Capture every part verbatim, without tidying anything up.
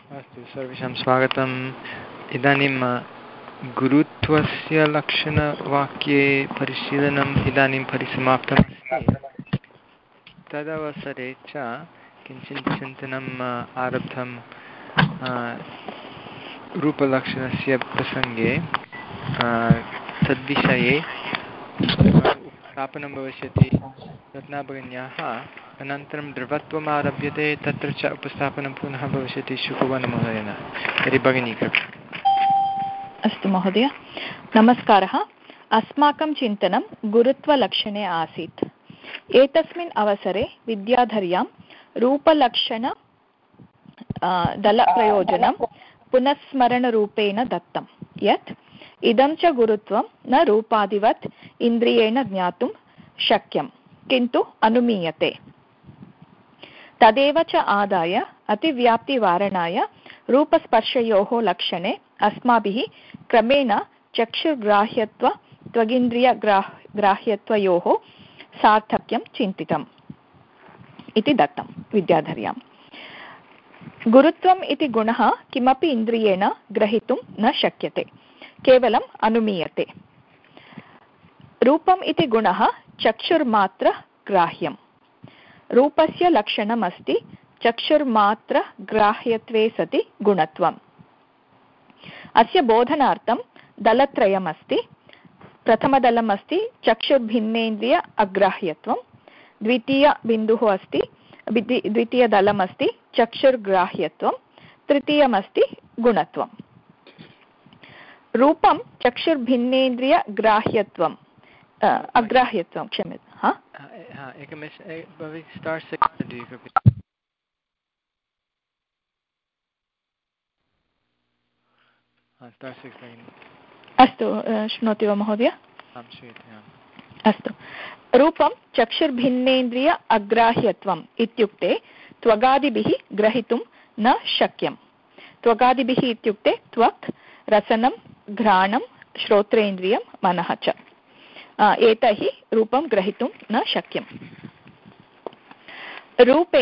अस्तु, सर्वेषां स्वागतम्। इदानीं गुरुत्वस्य लक्षणवाक्ये परिशीलनम् इदानीं परिसमाप्तमस्ति। तदवसरे च किञ्चित् चिन्तनम् आरब्धं रूपलक्षणस्य प्रसङ्गे। तद्विषये उपस्थापनं भविष्यति रत्नाभगिन्याः, अनन्तरं द्रवत्वम् आरभ्यते, तत्र च उपस्थापनं पुनः भविष्यति शुकुवनमहोदयेन। यदि भगिनी कृपया। अस्तु महोदय, नमस्कारः। अस्माकं चिन्तनं गुरुत्वलक्षणे आसीत्। एतस्मिन् अवसरे विद्याधर्यां रूपलक्षण दलप्रयोजनं पुनस्मरणरूपेण दत्तं, यत् इदं च गुरुत्वं न रूपादिवत् इन्द्रियेण ज्ञातुं शक्यं, किन्तु अनुमीयते। तदेव च आदाय अतिव्याप्तिवारणाय रूपस्पर्शयोः लक्षणे अस्माभिः क्रमेण चक्षुर्ग्राह्यत्व त्वगिन्द्रियग्राह्यत्वयोः सार्थक्यं चिन्तितम् इति दत्तं विद्याधर्यां। गुरुत्वम् इति गुणः किमपि इन्द्रियेण ग्रहीतुं न शक्यते, केवलम् अनुमीयते। रूपम् इति गुणः चक्षुर्मात्र ग्राह्यम्। रूपस्य लक्षणम् अस्ति चक्षुर्मात्रग्राह्यत्वे सति गुणत्वम्। अस्य बोधनार्थं दलत्रयमस्ति। प्रथमदलम् अस्ति चक्षुर्भिन्नेन्द्रिय अग्राह्यत्वं, द्वितीयबिन्दुः अस्ति द्वितीयदलम् अस्ति चक्षुर्ग्राह्यत्वं, तृतीयमस्ति गुणत्वं। रूपं चक्षुर्भिन्नेन्द्रियग्राह्यत्वं अग्राह्यत्वं क्षम्यतां अस्तु, शृणोति वा महोदय? अस्तु। रूपं चक्षुर्भिन्नेन्द्रिय अग्राह्यत्वम् इत्युक्ते त्वगादिभिः ग्रहीतुं न शक्यं। त्वगादिभिः इत्युक्ते त्वक्, रसनं, घ्राणं, श्रोत्रेन्द्रियं, मनः च। एतैः रूपं ग्रहीतुं न शक्यं। रूपे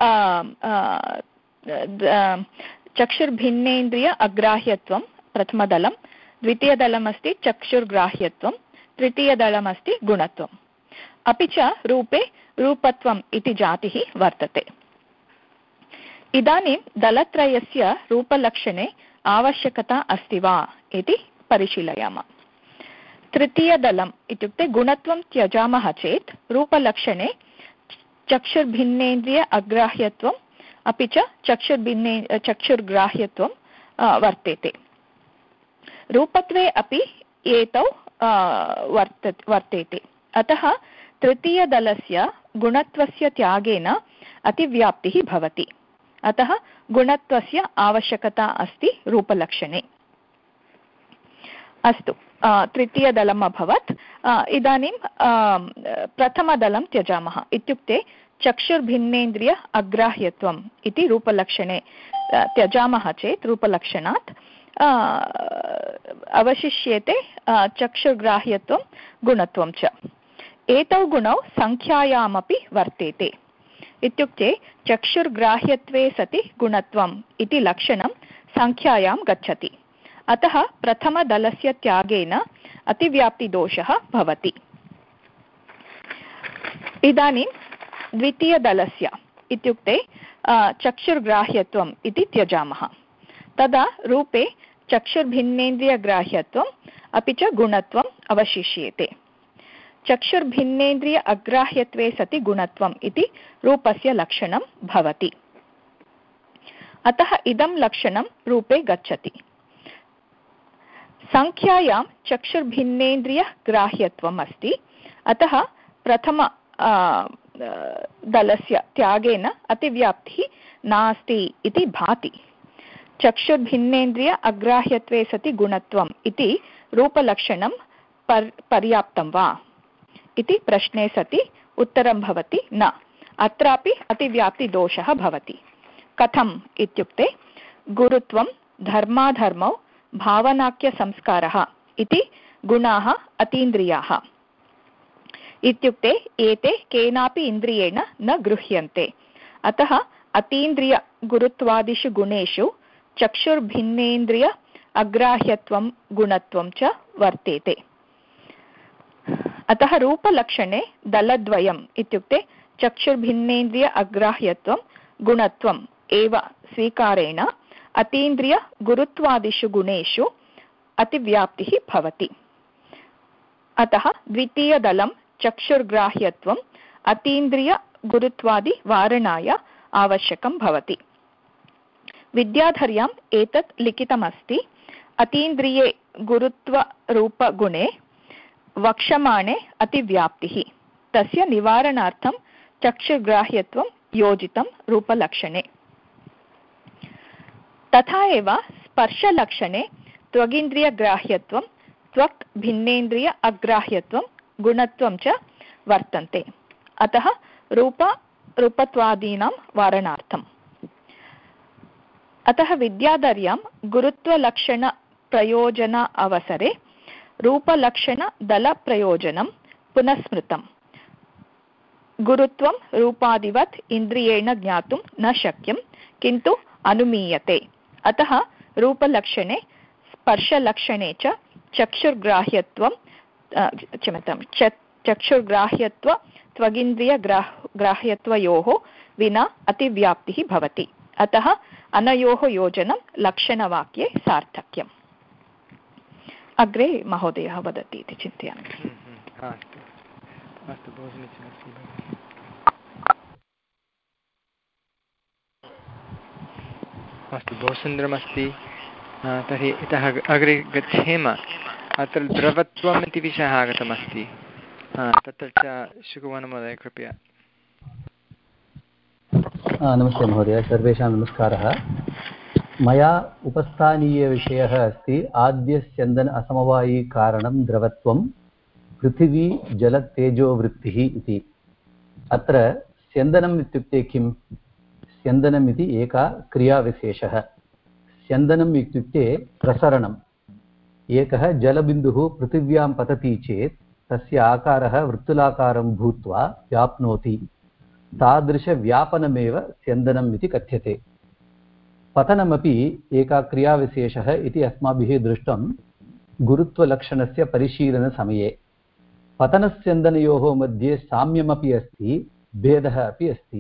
चक्षुर्भिन्नेन्द्रिय अग्राह्यत्वं प्रथमदलं, द्वितीयदलमस्ति चक्षुर्ग्राह्यत्वं, तृतीयदलमस्ति गुणत्वम्। अपि च रूपे रूपत्वम् इति जातिः वर्तते। इदानीं दलत्रयस्य रूपलक्षणे आवश्यकता अस्ति वा इति परिशीलयामः। तृतीयदलम् इत्युक्ते गुणत्वं त्यजामः चेत् रूपलक्षणे चक्षुर्भिन्नेन्द्रिय अग्राह्यत्वम् अपि च चक्षुर्भिन्ने चक्षुर्ग्राह्यत्वं वर्तेते। रूपत्वे अपि एतौ वर्त वर्तेते। अतः तृतीयदलस्य गुणत्वस्य त्यागेन अतिव्याप्तिः भवति। अतः गुणत्वस्य आवश्यकता अस्ति रूपलक्षणे। अस्तु, तृतीयदलम् अभवत्। इदानीं प्रथमदलं त्यजामः, इत्युक्ते चक्षुर्भिन्नेन्द्रिय अग्राह्यत्वम् इति रूपलक्षणे त्यजामः चेत् रूपलक्षणात् अवशिष्येते चक्षुर्ग्राह्यत्वं गुणत्वं च। एतौ गुणौ संख्यायामपि वर्तेते। इत्युक्ते चक्षुर्ग्राह्यत्वे सति गुणत्वम् इति लक्षणं संख्यायां गच्छति। अतः प्रथमदलस्य त्यागेन अतिव्याप्तिदोषः भवति। इदानीं द्वितीयदलस्य इत्युक्ते चक्षुर्ग्राह्यत्वम् इति त्यजामः। तदा रूपे चक्षुर्भिन्नेन्द्रियग्राह्यत्वम् अपि च गुणत्वम् अवशिष्येते। चक्षुर्भिन्नेन्द्रिय अग्राह्यत्वे सति गुणत्वम् इति रूपस्य लक्षणं भवति। अतः इदं लक्षणं रूपे गच्छति। संख्यायां चक्षुर्भिन्नेन्द्रियग्राह्यत्वम् अस्ति। अतः प्रथम दलस्य त्यागेन अतिव्याप्तिः नास्ति इति भाति। चक्षुर्भिन्नेन्द्रिय अग्राह्यत्वे सति गुणत्वम् इति रूपलक्षणं पर् पर्याप्तं वा इति प्रश्ने सति उत्तरं भवति न। अत्रापि अतिव्याप्तिदोषः भवति। कथम् इत्युक्ते गुरुत्वं धर्माधर्मौ भावनाख्यसंस्कारः इति गुणाः अतीन्द्रियाः। इत्युक्ते एते केनापि इन्द्रियेण न गृह्यन्ते। अतः अतीन्द्रियगुरुत्वादिषु गुणेषु चक्षुर्भिन्नेन्द्रिय अग्राह्यत्वं गुणत्वं च वर्तेते। अतः रूपलक्षणे दलद्वयम् इत्युक्ते चक्षुर्भिन्नेन्द्रिय अग्राह्यत्वं गुणत्वम् एव स्वीकारेण अतीन्द्रियगुरुत्वादिषु गुणेषु अतिव्याप्तिः भवति। अतः द्वितीयदलं चक्षुर्ग्राह्यत्वम् अतीन्द्रियगुरुत्वादिवारणाय आवश्यकं भवति। विद्याधर्याम् एतत् लिखितमस्ति। अतीन्द्रिये गुरुत्वरूपगुणे वक्ष्यमाणे अतिव्याप्तिः, तस्य निवारणार्थं चक्षुर्ग्राह्यत्वं योजितं रूपलक्षणे। तथा एव स्पर्शलक्षणे त्वगिन्द्रियग्राह्यत्वं त्वक् भिन्नेन्द्रिय अग्राह्यत्वं गुणत्वं च वर्तन्ते। अतः रूप रूपत्वादीनां वारणार्थम्। अतः विद्याधर्यां गुरुत्वलक्षणप्रयोजन अवसरे रूपलक्षणदलप्रयोजनं पुनस्मृतम्। गुरुत्वं रूपादिवत् इन्द्रियेण ज्ञातुं न शक्यं, किन्तु अनुमीयते। अतः रूपलक्षणे स्पर्शलक्षणे च चक्षुर्ग्राह्यत्वं क्षम्यतां चक्षुर्ग्राह्यत्व त्वगिन्द्रियग्राह् ग्राह्यत्वयोः विना अतिव्याप्तिः भवति। अतः अनयोः योजनं लक्षणवाक्ये सार्थक्यम्। अग्रे महोदयः वदति इति चिन्तयामि। अस्तु अस्तु, बहु समीचीनमस्ति भगिनि। अस्तु, बहु सुन्दरमस्ति। तर्हि इतः अग्रे गच्छेम। अत्र द्रवत्वम् इति विषयः आगतमस्ति। तत्र च शुकवनमहोदय कृपया। नमस्ते महोदय, सर्वेषां नमस्कारः। मया उपस्थानीयविषयः अस्ति आद्यस्यन्दन असमवायिकारणं द्रवत्वं पृथिवी जलतेजोवृत्तिः इति। अत्र स्यन्दनम् इत्युक्ते किं? स्यन्दनम् इति एका क्रियाविशेषः। स्यन्दनम् इत्युक्ते प्रसरणम्। एकः जलबिन्दुः पृथिव्यां पतति चेत् तस्य आकारः वृत्तुलाकारं भूत्वा व्याप्नोति। तादृशव्यापनमेव स्यन्दनम् इति कथ्यते। पतनमपि एका क्रियाविशेषः इति अस्माभिः दृष्टं गुरुत्वलक्षणस्य परिशीलनसमये। पतनस्यन्दनयोः मध्ये साम्यमपि अस्ति, भेदः अपि अस्ति।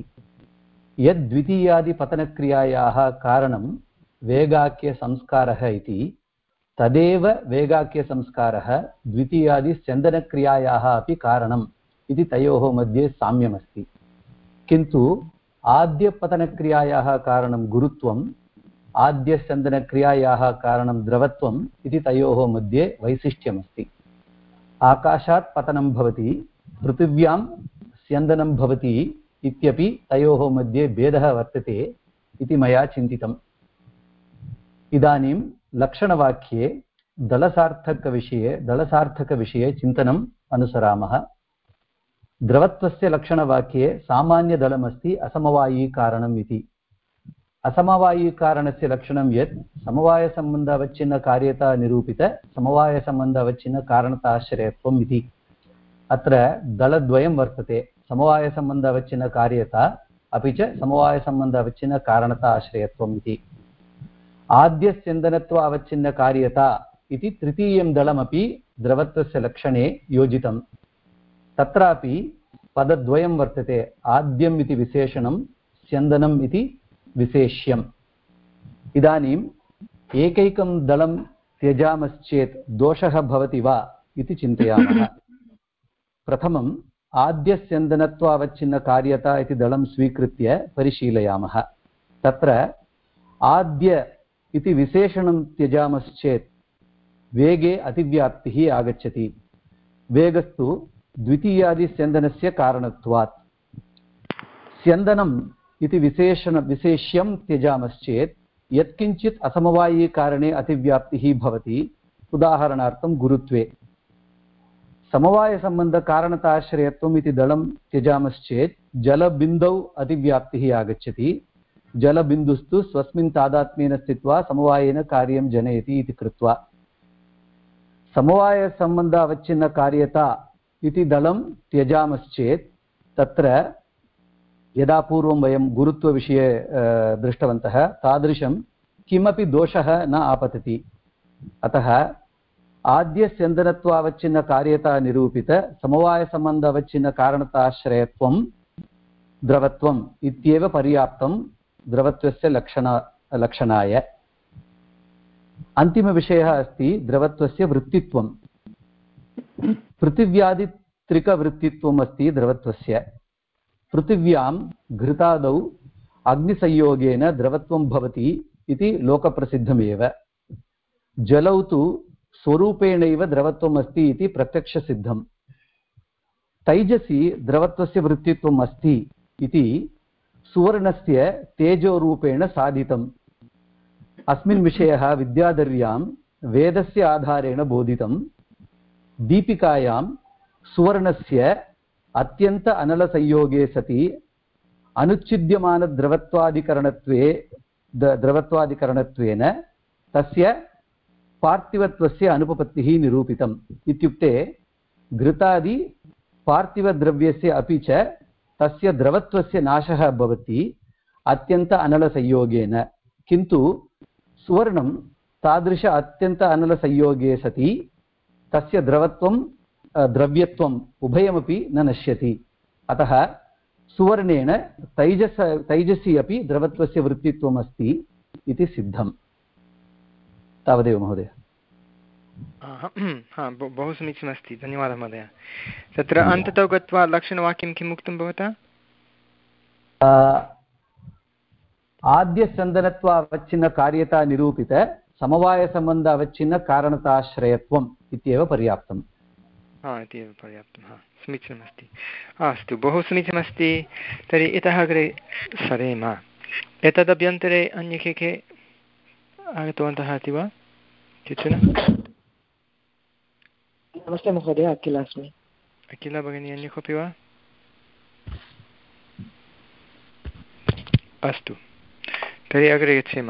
यद्द्वितीयादिपतनक्रियायाः कारणं वेगाख्यसंस्कारः इति, तदेव वेगाख्यसंस्कारः द्वितीयादिस्यन्दनक्रियायाः अपि कारणम् इति तयोः मध्ये साम्यमस्ति। किन्तु आद्यपतनक्रियायाः कारणं गुरुत्वम्, आद्यस्यन्दनक्रियायाः कारणं द्रवत्वम् इति तयोः मध्ये वैशिष्ट्यमस्ति। आकाशात् पतनं भवति, पृथिव्यां स्यन्दनं भवति इत्यपि तयोः मध्ये भेदः वर्तते इति मया चिन्तितम्। इदानीं लक्षणवाक्ये दलसार्थकविषये दलसार्थकविषये चिन्तनम् अनुसरामः। द्रवत्वस्य लक्षणवाक्ये सामान्यदलमस्ति असमवायीकारणम् इति। असमवायीकारणस्य लक्षणं यत् समवायसम्बन्धावच्छिन्नकार्यता निरूपित समवायसम्बन्धावच्छिन्नकारणताश्रयत्वम् इति। अत्र दलद्वयं वर्तते, समवायसम्बन्धावच्छिन्नकार्यता अपि च समवायसम्बन्धावच्छिन्नकारणता आश्रयत्वम् इति। आद्यस्यन्दनत्वावच्छिन्नकार्यता इति तृतीयं दलमपि द्रवत्वस्य लक्षणे योजितं। तत्रापि पदद्वयं वर्तते, आद्यम् इति विशेषणं, स्यन्दनम् इति विशेष्यम्। इदानीम् एकैकं दलं त्यजामश्चेत् दोषः भवति वा इति चिन्तयामः। प्रथमम् आद्यस्यन्दनत्वावच्छिन्नकार्यता इति दलं स्वीकृत्य परिशीलयामः। तत्र आद्य इति विशेषणं त्यजामश्चेत् वेगे अतिव्याप्तिः आगच्छति। वेगस्तु द्वितीयादिस्यन्दनस्य कारणत्वात्। स्यन्दनम् इति विशेषण विशेष्यं त्यजामश्चेत् यत्किञ्चित् असमवायीकारणे अतिव्याप्तिः भवति। उदाहरणार्थं गुरुत्वे। समवायसम्बन्धकारणताश्रयत्वम् इति दलं त्यजामश्चेत् जलबिन्दौ अतिव्याप्तिः आगच्छति। जलबिन्दुस्तु स्वस्मिन् तादात्म्येन स्थित्वा समवायेन कार्यं जनयति इति कृत्वा। समवायसम्बन्धावच्छिन्नकार्यता इति दलं त्यजामश्चेत् तत्र यदा पूर्वं वयं गुरुत्वविषये दृष्टवन्तः तादृशं किमपि दोषः न आपतति। अतः आद्यस्यन्दनत्वावच्छिन्नकार्यता निरूपित समवायसम्बन्धावच्छिन्नकारणताश्रयत्वं द्रवत्वम् इत्येव पर्याप्तं द्रवत्वस्य लक्षण लक्षणाय। अन्तिमविषयः अस्ति द्रवत्वस्य वृत्तित्वं। पृथिव्यादित्रिकवृत्तित्वम् अस्ति द्रवत्वस्य। पृथिव्यां घृतादौ अग्निसंयोगेन द्रवत्वं भवति इति लोकप्रसिद्धमेव। जलौ तु स्वरूपेणैव द्रवत्वम् अस्ति इति प्रत्यक्षसिद्धम्। तैजसि द्रवत्वस्य वृत्तित्वम् अस्ति इति सुवर्णस्य तेजोरूपेण साधितम्। अस्मिन् विषयः विद्याधर्यां वेदस्य आधारेण बोधितं। दीपिकायां सुवर्णस्य अत्यन्त अनलसंयोगे सति अनुच्छिद्यमानद्रवत्वादिकरणत्वे द्रवत्वादिकरणत्वेन तस्य पार्थिवत्वस्य अनुपपत्तिः निरूपितम्। इत्युक्ते घृतादि पार्थिवद्रव्यस्य अपि च तस्य द्रवत्वस्य नाशः भवति अत्यन्त अनलसंयोगेन। किन्तु सुवर्णं तादृश अत्यन्त अनलसंयोगे सति तस्य द्रवत्वं द्रव्यत्वम् उभयमपि न नश्यति। अतः सुवर्णेन तैजस तैजसि अपि द्रवत्वस्य वृत्तित्वम् अस्ति इति सिद्धम्। तावदेव महोदय। हा, बहु समीचीनमस्ति, धन्यवादः महोदय। तत्र अन्ततो गत्वा लक्षणवाक्यं किम् उक्तं भवता? आद्यस्यन्दनत्व अवच्छिन्नकार्यता निरूपित समवायसम्बन्ध अवच्छिन्नकारणताश्रयत्वम् इत्येव पर्याप्तम्। हा, इत्येव पर्याप्तं। हा, समीचीनमस्ति। अस्तु, बहु समीचीनमस्ति। तर्हि इतः अग्रे सरेम। एतदभ्यन्तरे अन्ये के के आगतवन्तः इति वा केचन? नमस्ते महोदय, अखिल अस्मि। अखिला भगिनी, अन्य कोऽपि वा? अस्तु, तर्हि अग्रे गच्छेम।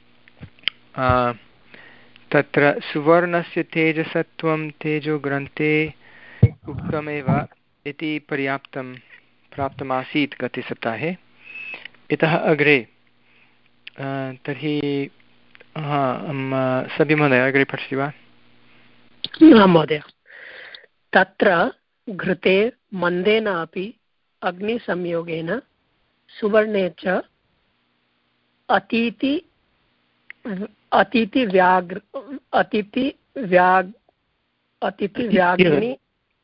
तत्र सुवर्णस्य तेजसत्वं तेजोग्रन्थे उक्तमेव इति पर्याप्तं प्राप्तमासीत् गते सप्ताहे। इतः अग्रे तर्हि हा सभि महोदय अग्रे पठति वा? महोदय, तत्र घृते मन्देन अपि अग्निसंयोगेन सुवर्णे च अतीति अतिथि व्याघ्र अतिथि व्याघ् अतिथि व्याघ्नि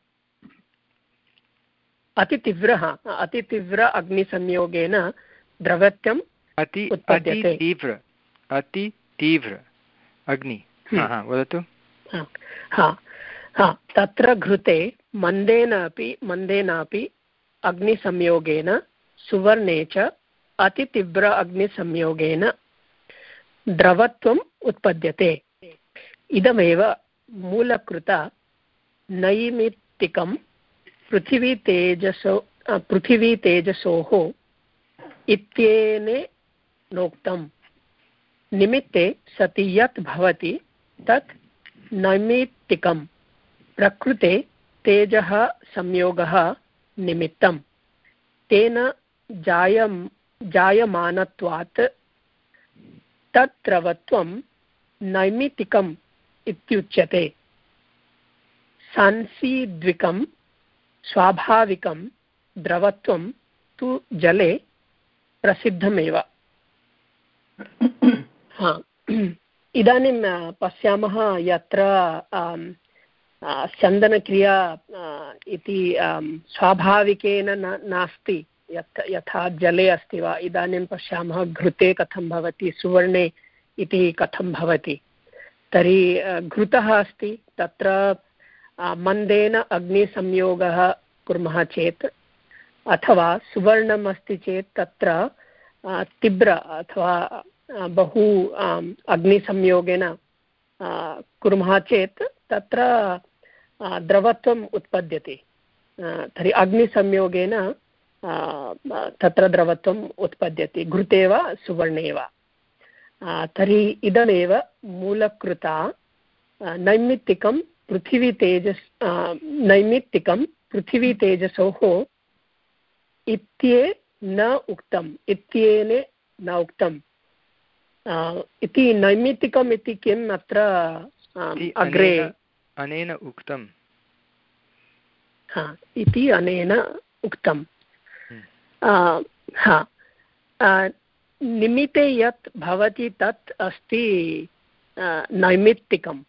अतितीव्रः अतितीव्र अग्निसंयोगेन द्रवत्वम् अति अति तीव्र अति तीव्र अग्नि। हाँ, वदतु। हा हा तत्र घृते मन्देन अपि मन्देन अपि अग्निसंयोगेन सुवर्णे च अतितीव्र अग्निसंयोगेन द्रवत्वम् उत्पद्यते। इदमेव मूलकृत नैमित्तिकं पृथिवीतेजसो पृथिवीतेजसोः इत्येने नोक्तम्। निमित्ते सति यत् भवति तत् नैमित्तिकं। प्रकृते तेजः संयोगः निमित्तं। तेन जायम जायमानत्वात् तत् द्रवत्वं नैमित्तिकम् इत्युच्यते। सांसीद्विकं स्वाभाविकं द्रवत्वं तु जले प्रसिद्धमेव। हा, इदानीं पश्यामः यत्र स्यन्दनक्रिया इति स्वाभाविकेन न नास्ति, यत् यथा जले अस्ति वा। इदानीं पश्यामः घृते कथं भवति, सुवर्णे इति कथं भवति। तर्हि घृतः अस्ति, तत्र मन्देन अग्निसंयोगः कुर्मः चेत्, अथवा सुवर्णम् अस्ति चेत् तत्र तीव्र अथवा बहु अग्निसंयोगेन कुर्मः चेत् तत्र द्रवत्वम् उत्पद्यते। तर्हि अग्निसंयोगेन तत्र द्रवत्वम् उत्पद्यते, घृते वा सुवर्णे वा। तर्हि इदमेव मूलकृता नैमित्तिकं पृथिवीतेजस् नैमित्तिकं पृथिवीतेजसोः इत्ये न उक्तम् इत्येने न उक्तम्। इति नैमित्तिकम् इति किम् अत्र अग्रे अनेन उक्तं इति अनेन उक्तं हा निमित्ते यत् भवति तत् अस्ति नैमित्तिकम्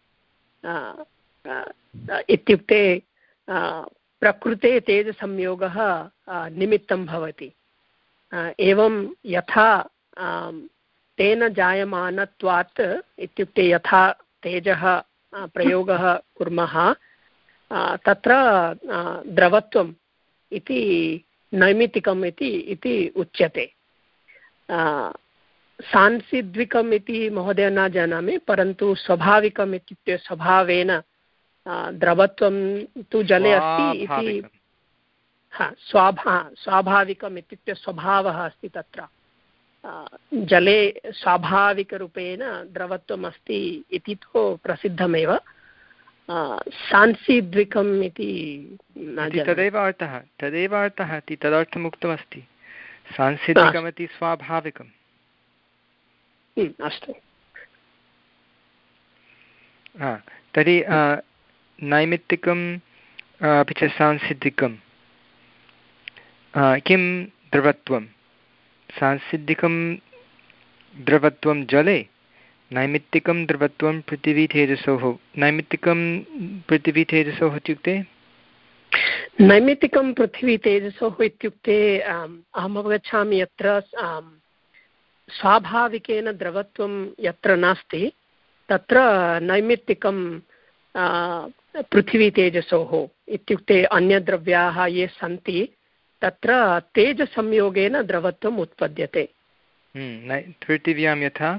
इत्युक्ते प्रकृते तेजसंयोगः निमित्तं भवति एवं यथा तेन जायमानत्वात् इत्युक्ते यथा तेजः प्रयोगः कुर्मः तत्र द्रवत्वम् इति नैमित्तिकम् इति इति उच्यते सांसिद्विकम् इति महोदय न जानामि परन्तु स्वाभाविकम् इत्युक्ते स्वभावेन द्रवत्वं तु जले अस्ति इति हा स्वाभा स्वाभाविकम् इत्युक्ते स्वभावः अस्ति तत्र जले स्वाभाविकरूपेण द्रवत्वम् अस्ति इति तु प्रसिद्धमेव सांसिद्विकम् इति तदेव अर्थः तदेव अर्थः इति तदर्थम् उक्तमस्ति सांसिद्विकमिति स्वाभाविकम् अस्तु तर्हि नैमित्तिकम् अपि च सांसिद्धिकं किं द्रवत्वं सांसिद्धिकं द्रवत्वं जले नैमित्तिकं द्रवत्वं पृथिवीतेजसोः नैमित्तिकं पृथिवीतेजसोः इत्युक्ते नैमित्तिकं पृथिवीतेजसोः इत्युक्ते अहम् अवगच्छामि यत्र स्वाभाविकेन द्रवत्वं यत्र नास्ति तत्र नैमित्तिकं पृथिवीतेजसोः इत्युक्ते अन्यद्रव्याः ये सन्ति तत्र तेजसंयोगेन द्रवत्वम् उत्पद्यते पृथिव्यां यथा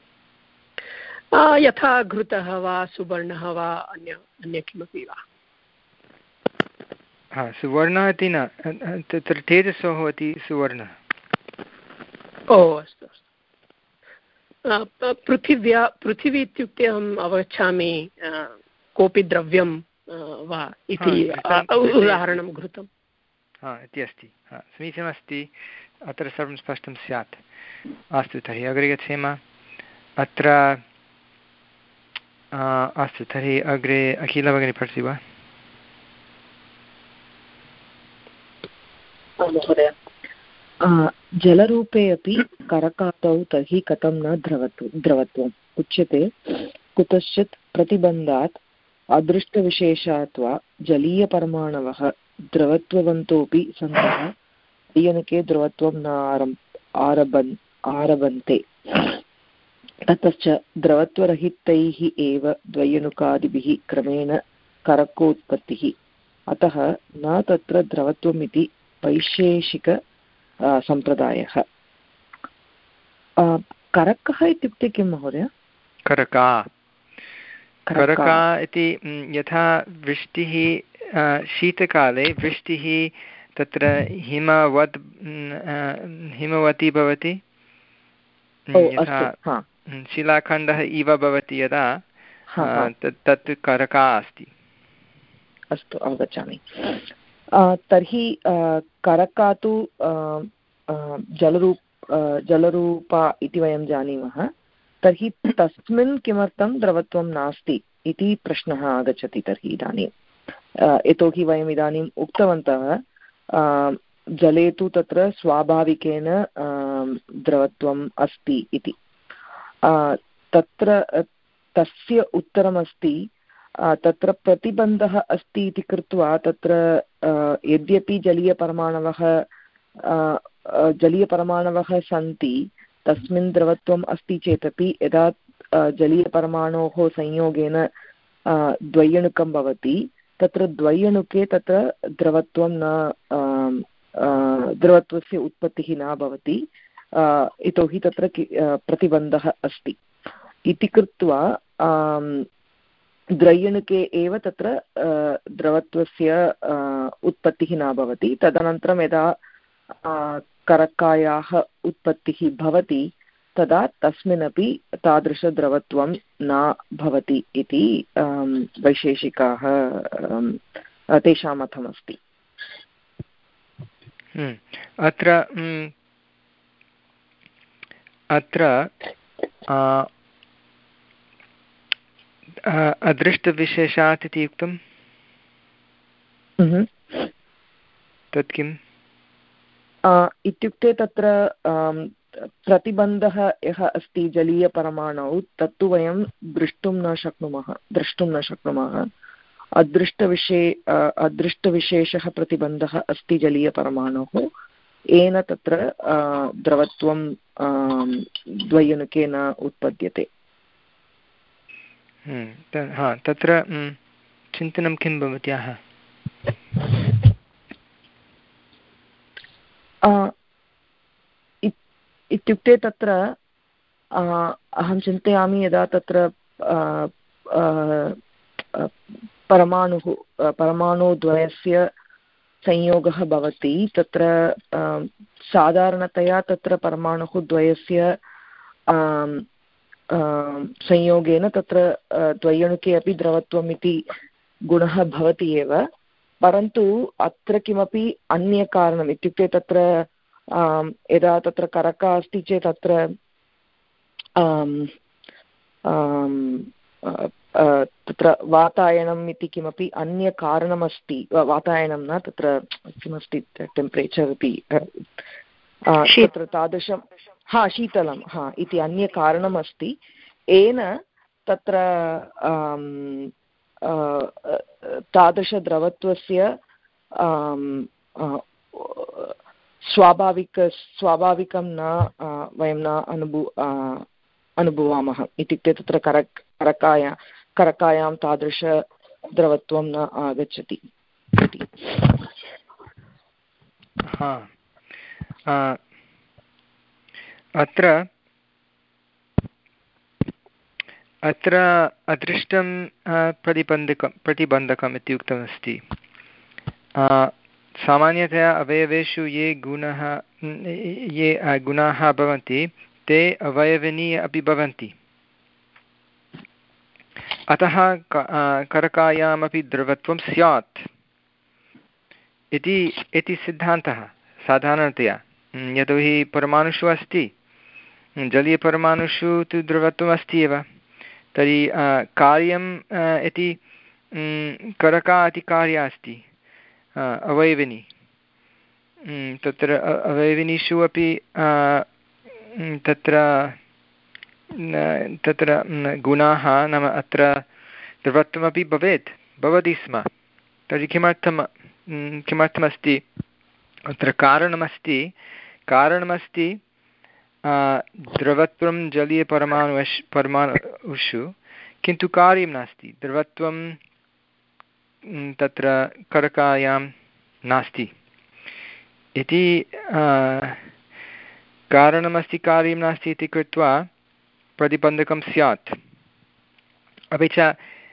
यथा घृतः वा सुवर्णः वा अन्य अन्य किमपि वा हा सुवर्णः इति न तत्र तेजसोः इति सुवर्णः ओ अस्तु अस्तु पृथिव्या पृथिवी इत्युक्ते अहम् अवगच्छामि कोऽपि द्रव्यं वा इति उदाहरणं घृतं हा इति अस्ति हा समीचीनमस्ति अत्र सर्वं स्पष्टं स्यात् अस्तु तर्हि अग्रे गच्छेम अत्र अस्तु तर्हि अग्रे अखिल भगिनी पठति वा महोदय जलरूपे अपि करकातौ तर्हि कथं न द्रवत्व द्रवत्वम् उच्यते कुतश्चित् प्रतिबन्धात् अदृष्टविशेषात् वा जलीयपरमाणवः द्रवत्ववन्तोऽपि सन्तः दीयनके द्रवत्वं न आरम् आरभन् आरभन्ते ततश्च द्रवत्वरहितैः एव द्वयणुकादिभिः क्रमेण करकोत्पत्तिः अतः न तत्र द्रवत्वमिति वैशेषिक सम्प्रदायः करकः इत्युक्ते किं महोदय करका करका इति यथा वृष्टिः शीतकाले वृष्टिः तत्र हिमवत् हिमवती भवति यथा शिलाखण्डः इव भवति यदा तत् करका अस्ति अस्तु अवगच्छामि तर्हि करका तु जलरूप जलरूपा इति वयं जानीमः तर्हि तस्मिन् किमर्थं द्रवत्वं नास्ति इति प्रश्नः आगच्छति तर्हि इदानीं यतोहि वयम् इदानीम् उक्तवन्तः जले तु तत्र स्वाभाविकेन द्रवत्वम् अस्ति इति तत्र तस्य उत्तरमस्ति तत्र प्रतिबन्धः अस्ति इति कृत्वा तत्र यद्यपि जलीयपरमाणवः जलीयपरमाणवः सन्ति तस्मिन् द्रवत्वम् अस्ति चेदपि यदा जलीयपरमाणोः संयोगेन द्वयणुकं भवति तत्र द्वयणुके तत्र द्रवत्वं न द्रवत्वस्य उत्पत्तिः न भवति यतोहि तत्र प्रतिबन्धः अस्ति इति कृत्वा द्वयणुके एव तत्र द्रवत्वस्य उत्पत्तिः न भवति तदनन्तरं यदा करकायाः उत्पत्तिः भवति तदा तस्मिन्नपि तादृशद्रवत्वं न भवति इति वैशेषिकाः तेषां मतमस्ति अत्र अत्र अदृष्टविशेषात् इति उक्तं तत् किम् इत्युक्ते तत्र प्रतिबन्धः यः अस्ति जलीयपरमाणौ तत्तु वयं द्रष्टुं न शक्नुमः द्रष्टुं न शक्नुमः अदृष्टविशे अदृष्टविशेषः प्रतिबन्धः अस्ति जलीयपरमाणोः येन तत्र द्रवत्वं द्वयनुके न उत्पद्यते। हा तत्र चिन्तनं किं भवत्याः? इत्युक्ते तत्र अहं चिन्तयामि यदा तत्र परमाणुः परमाणुद्वयस्य संयोगः भवति तत्र साधारणतया तत्र परमाणुः द्वयस्य संयोगेन तत्र द्वयणुके अपि द्रवत्वम् इति गुणः भवति एव, परन्तु अत्र किमपि अन्यकारणम् इत्युक्ते तत्र यदा तत्र करका अस्ति चेत् तत्र तत्र वातायनम् इति किमपि अन्यकारणमस्ति, वातायनं न तत्र किमस्ति टेम्परेचर् इति तत्र तादृशं हा शीतलं हा इति अन्यकारणमस्ति येन तत्र तादृशद्रवत्वस्य स्वाभाविक स्वाभाविकं न वयं न अनुभू अनुभवामः इत्युक्ते तत्र करक् करकाया करकायां तादृशद्रवत्वं न आगच्छति इति। अत्र अत्र अदृष्टं प्रतिबन्धकं प्रतिबन्धकम् इति उक्तमस्ति। सामान्यतया अवयवेषु ये गुणाः ये गुणाः भवन्ति ते अवयविनी अपि भवन्ति, अतः करकायामपि द्रवत्वं स्यात् इति इति सिद्धान्तः साधारणतया। यतोहि परमाणुषु अस्ति, जलीयपरमाणुषु तु द्रवत्वम् अस्ति एव, तर्हि कार्यम् इति करका इति कार्या अस्ति अवयविनी। तत्र अवयविनीषु अपि तत्र तत्र गुणाः नाम अत्र द्रवत्वमपि भवेत् भवति स्म। तर्हि किमर्थं किमर्थमस्ति अत्र कारणमस्ति कारणमस्ति द्रवत्वं जलीयपरमाणुषु परमाणुषु किन्तु कार्यं नास्ति, द्रवत्वं तत्र करकायां नास्ति इति कारणमस्ति कार्यं नास्ति इति कृत्वा प्रतिबन्धकं स्यात्। अपि च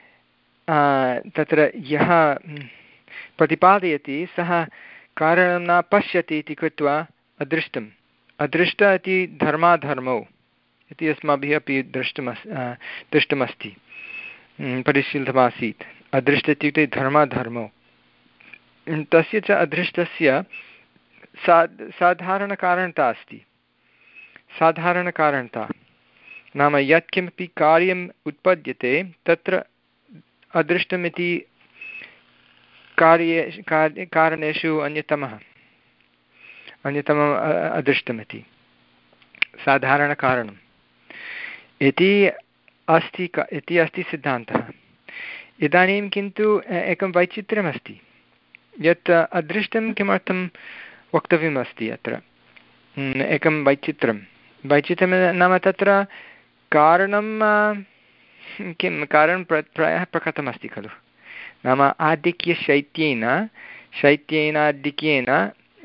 तत्र यः प्रतिपादयति सः कारणं न पश्यति इति कृत्वा अदृष्टम् अदृष्ट इति धर्माधर्मौ इति अस्माभिः अपि दृष्टमस् दृष्टमस्ति परिशीलितमासीत्। अदृष्ट इत्युक्ते धर्माधर्मौ, तस्य च अदृष्टस्य सा साधारणकारणता अस्ति। साधारणकारणता नाम यत्किमपि कार्यम् उत्पद्यते तत्र अदृष्टमिति कार्ये कार्य कारणेषु अन्यतमः अन्यतमम् अदृष्टमिति साधारणकारणम् इति अस्ति इति अस्ति सिद्धान्तः। इदानीं किन्तु एकं वैचित्र्यमस्ति यत् अदृष्टं किमर्थं वक्तव्यमस्ति अत्र। एकं वैचित्र्यं वैचित्र्यं नाम तत्र कारणं किं कारणं प्र प्रायः प्रकटमस्ति खलु, नाम आधिक्यशैत्येन शैत्येनाधिक्येन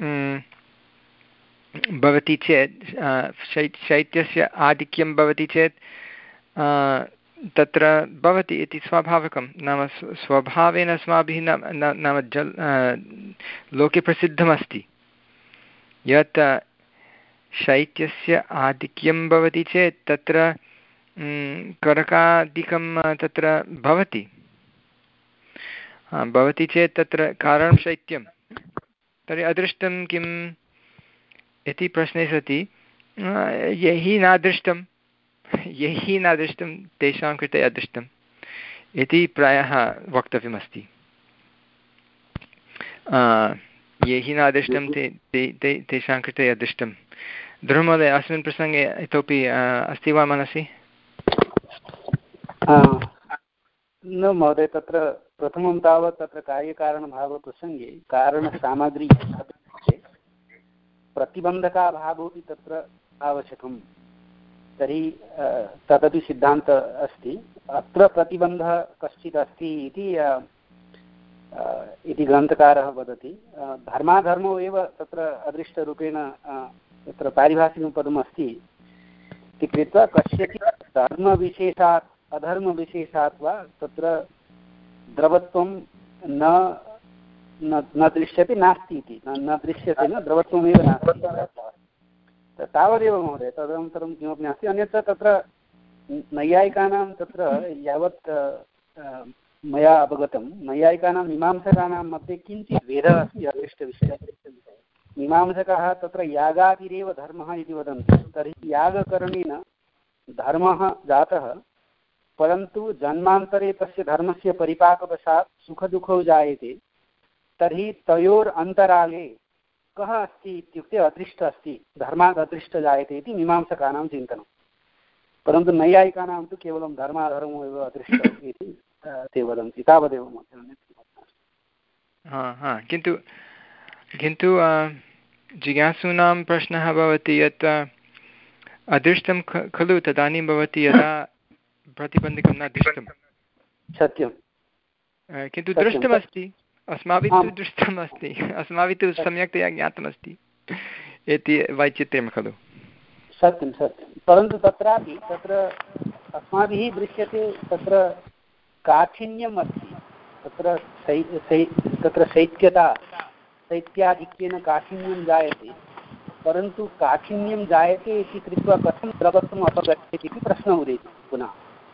भवति चेत् शै शैत्यस्य आधिक्यं भवति चेत् तत्र भवति इति स्वाभाविकं, नाम स्वभावेन अस्माभिः नाम जल लोके प्रसिद्धमस्ति यत् शैत्यस्य आधिक्यं भवति चेत् तत्र करकादिकं तत्र भवति भवति चेत् तत्र कारणं शैत्यं। तर्हि अदृष्टं किम् इति प्रश्ने सति यैः न दृष्टं यैः न दृष्टं तेषां कृते अदृष्टम् इति प्रायः वक्तव्यमस्ति। यैः न दृष्टं ते ते तेषां कृते अदृष्टं। ध्रुवमहोदय, अस्मिन् प्रसङ्गे इतोपि अस्ति वा मनसि? न महोदय, तत्र प्रथमं तावत् तत्र कार्यकारणभावप्रसङ्गे कारणसामग्री प्रतिबन्धकाभावोऽपि तत्र आवश्यकं, तर्हि तदपि सिद्धान्तः अस्ति। अत्र प्रतिबन्धः कश्चित् अस्ति इति इति ग्रन्थकारः वदति। धर्माधर्मो एव तत्र अदृष्टरूपेण तत्र पारिभाषिकं पदम् अस्ति इति कृत्वा कस्यचित् धर्मविशेषात् अधर्मविशेषात् वा तत्र द्रवत्वं न न दृश्यते नास्ति इति, न दृश्यते न द्रवत्वमेव नास्ति तावदेव महोदय। तदनन्तरं किमपि नास्ति। अन्यथा तत्र नैयायिकानां तत्र यावत् मया अवगतं, नैयायिकानां मीमांसकानां मध्ये किञ्चित् भेदः अस्ति अदृष्टविषये। मीमांसकाः तत्र यागादिरेव धर्मः इति वदन्ति। तर्हि यागकरणेन धर्मः जातः, परन्तु जन्मान्तरे तस्य धर्मस्य परिपाकवशात् सुखदुःखौ जायते। तर्हि तयोर् अन्तराले कः अस्ति इत्युक्ते अदृष्ट अस्ति, धर्मात् अदृष्ट जायते इति मीमांसकानां चिन्तनं। परन्तु नैयायिकानां तु केवलं धर्माधर्मो एव अदृष्ट इति ते वदन्ति। तावदेव महोदय। हा हा किन्तु किन्तु जिज्ञासूनां प्रश्नः भवति यत् अदृष्टं खलु तदानीं भवति यदा प्रतिबन्धकं न दृष्टं। सत्यं। किन्तु दृष्टमस्ति, अस्माभिः तु दृष्टमस्ति, अस्माभिः तु सम्यक्तया ज्ञातमस्ति इति वैचित्र्यं खलु। सत्यं सत्यं। परन्तु तत्रापि तत्र अस्माभिः दृश्यते तत्र काठिन्यम् अस्ति, तत्र शै शै तत्र शैत्यता शैत्याधिक्येन काठिन्यं जायते। परन्तु काठिन्यं जायते इति कृत्वा कथं द्रवत्वम् अपगच्छति इति प्रश्नः उदेति पुनः।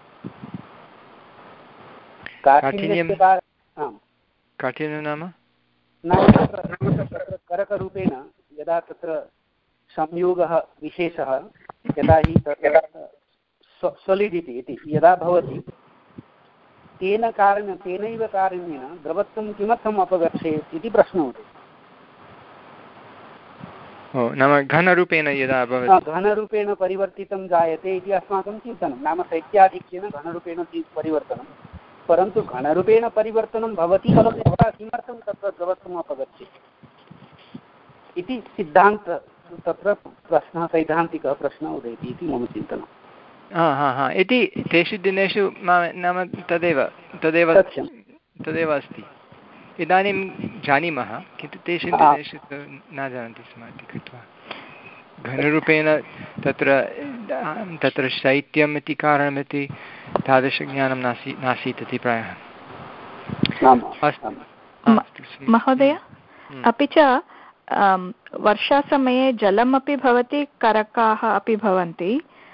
काठिन्यं काठिन्यं नाम नाम तत्र करकरूपेण यदा तत्र संयोगः विशेषः, यदा हि तत्र सोलिडिटि इति यदा भवति, तेन कारणेन तेनैव कारणेन द्रवत्वं किमर्थम् अपगच्छेत् इति प्रश्नः उदेति। नाम घनरूपेण यदा भवति, घनरूपेण परिवर्तितं जायते इति अस्माकं चिन्तनं। नाम शैत्याधिक्येन घनरूपेण परिवर्तनं, परन्तु घनरूपेण परिवर्तनं भवति किमर्थं तत्र द्रवत्वम् अपगच्छेत् इति सिद्धान्त तत्र प्रश्नः, सैद्धान्तिकः प्रश्नः उदेति इति मम चिन्तनं। हा हा हा इति तेषु दिनेषु नाम तदेव तदेव तदेव अस्ति। इदानीं जानीमः, किन्तु तेषु दिनेषु न जानन्ति स्म इति कृत्वा घनरूपेण तत्र तत्र शैत्यम् इति कारणमिति तादृशज्ञानं नासी नासीत् इति प्रायः। महोदय, अपि च वर्षासमये जलमपि भवति, करकाः अपि भवन्ति।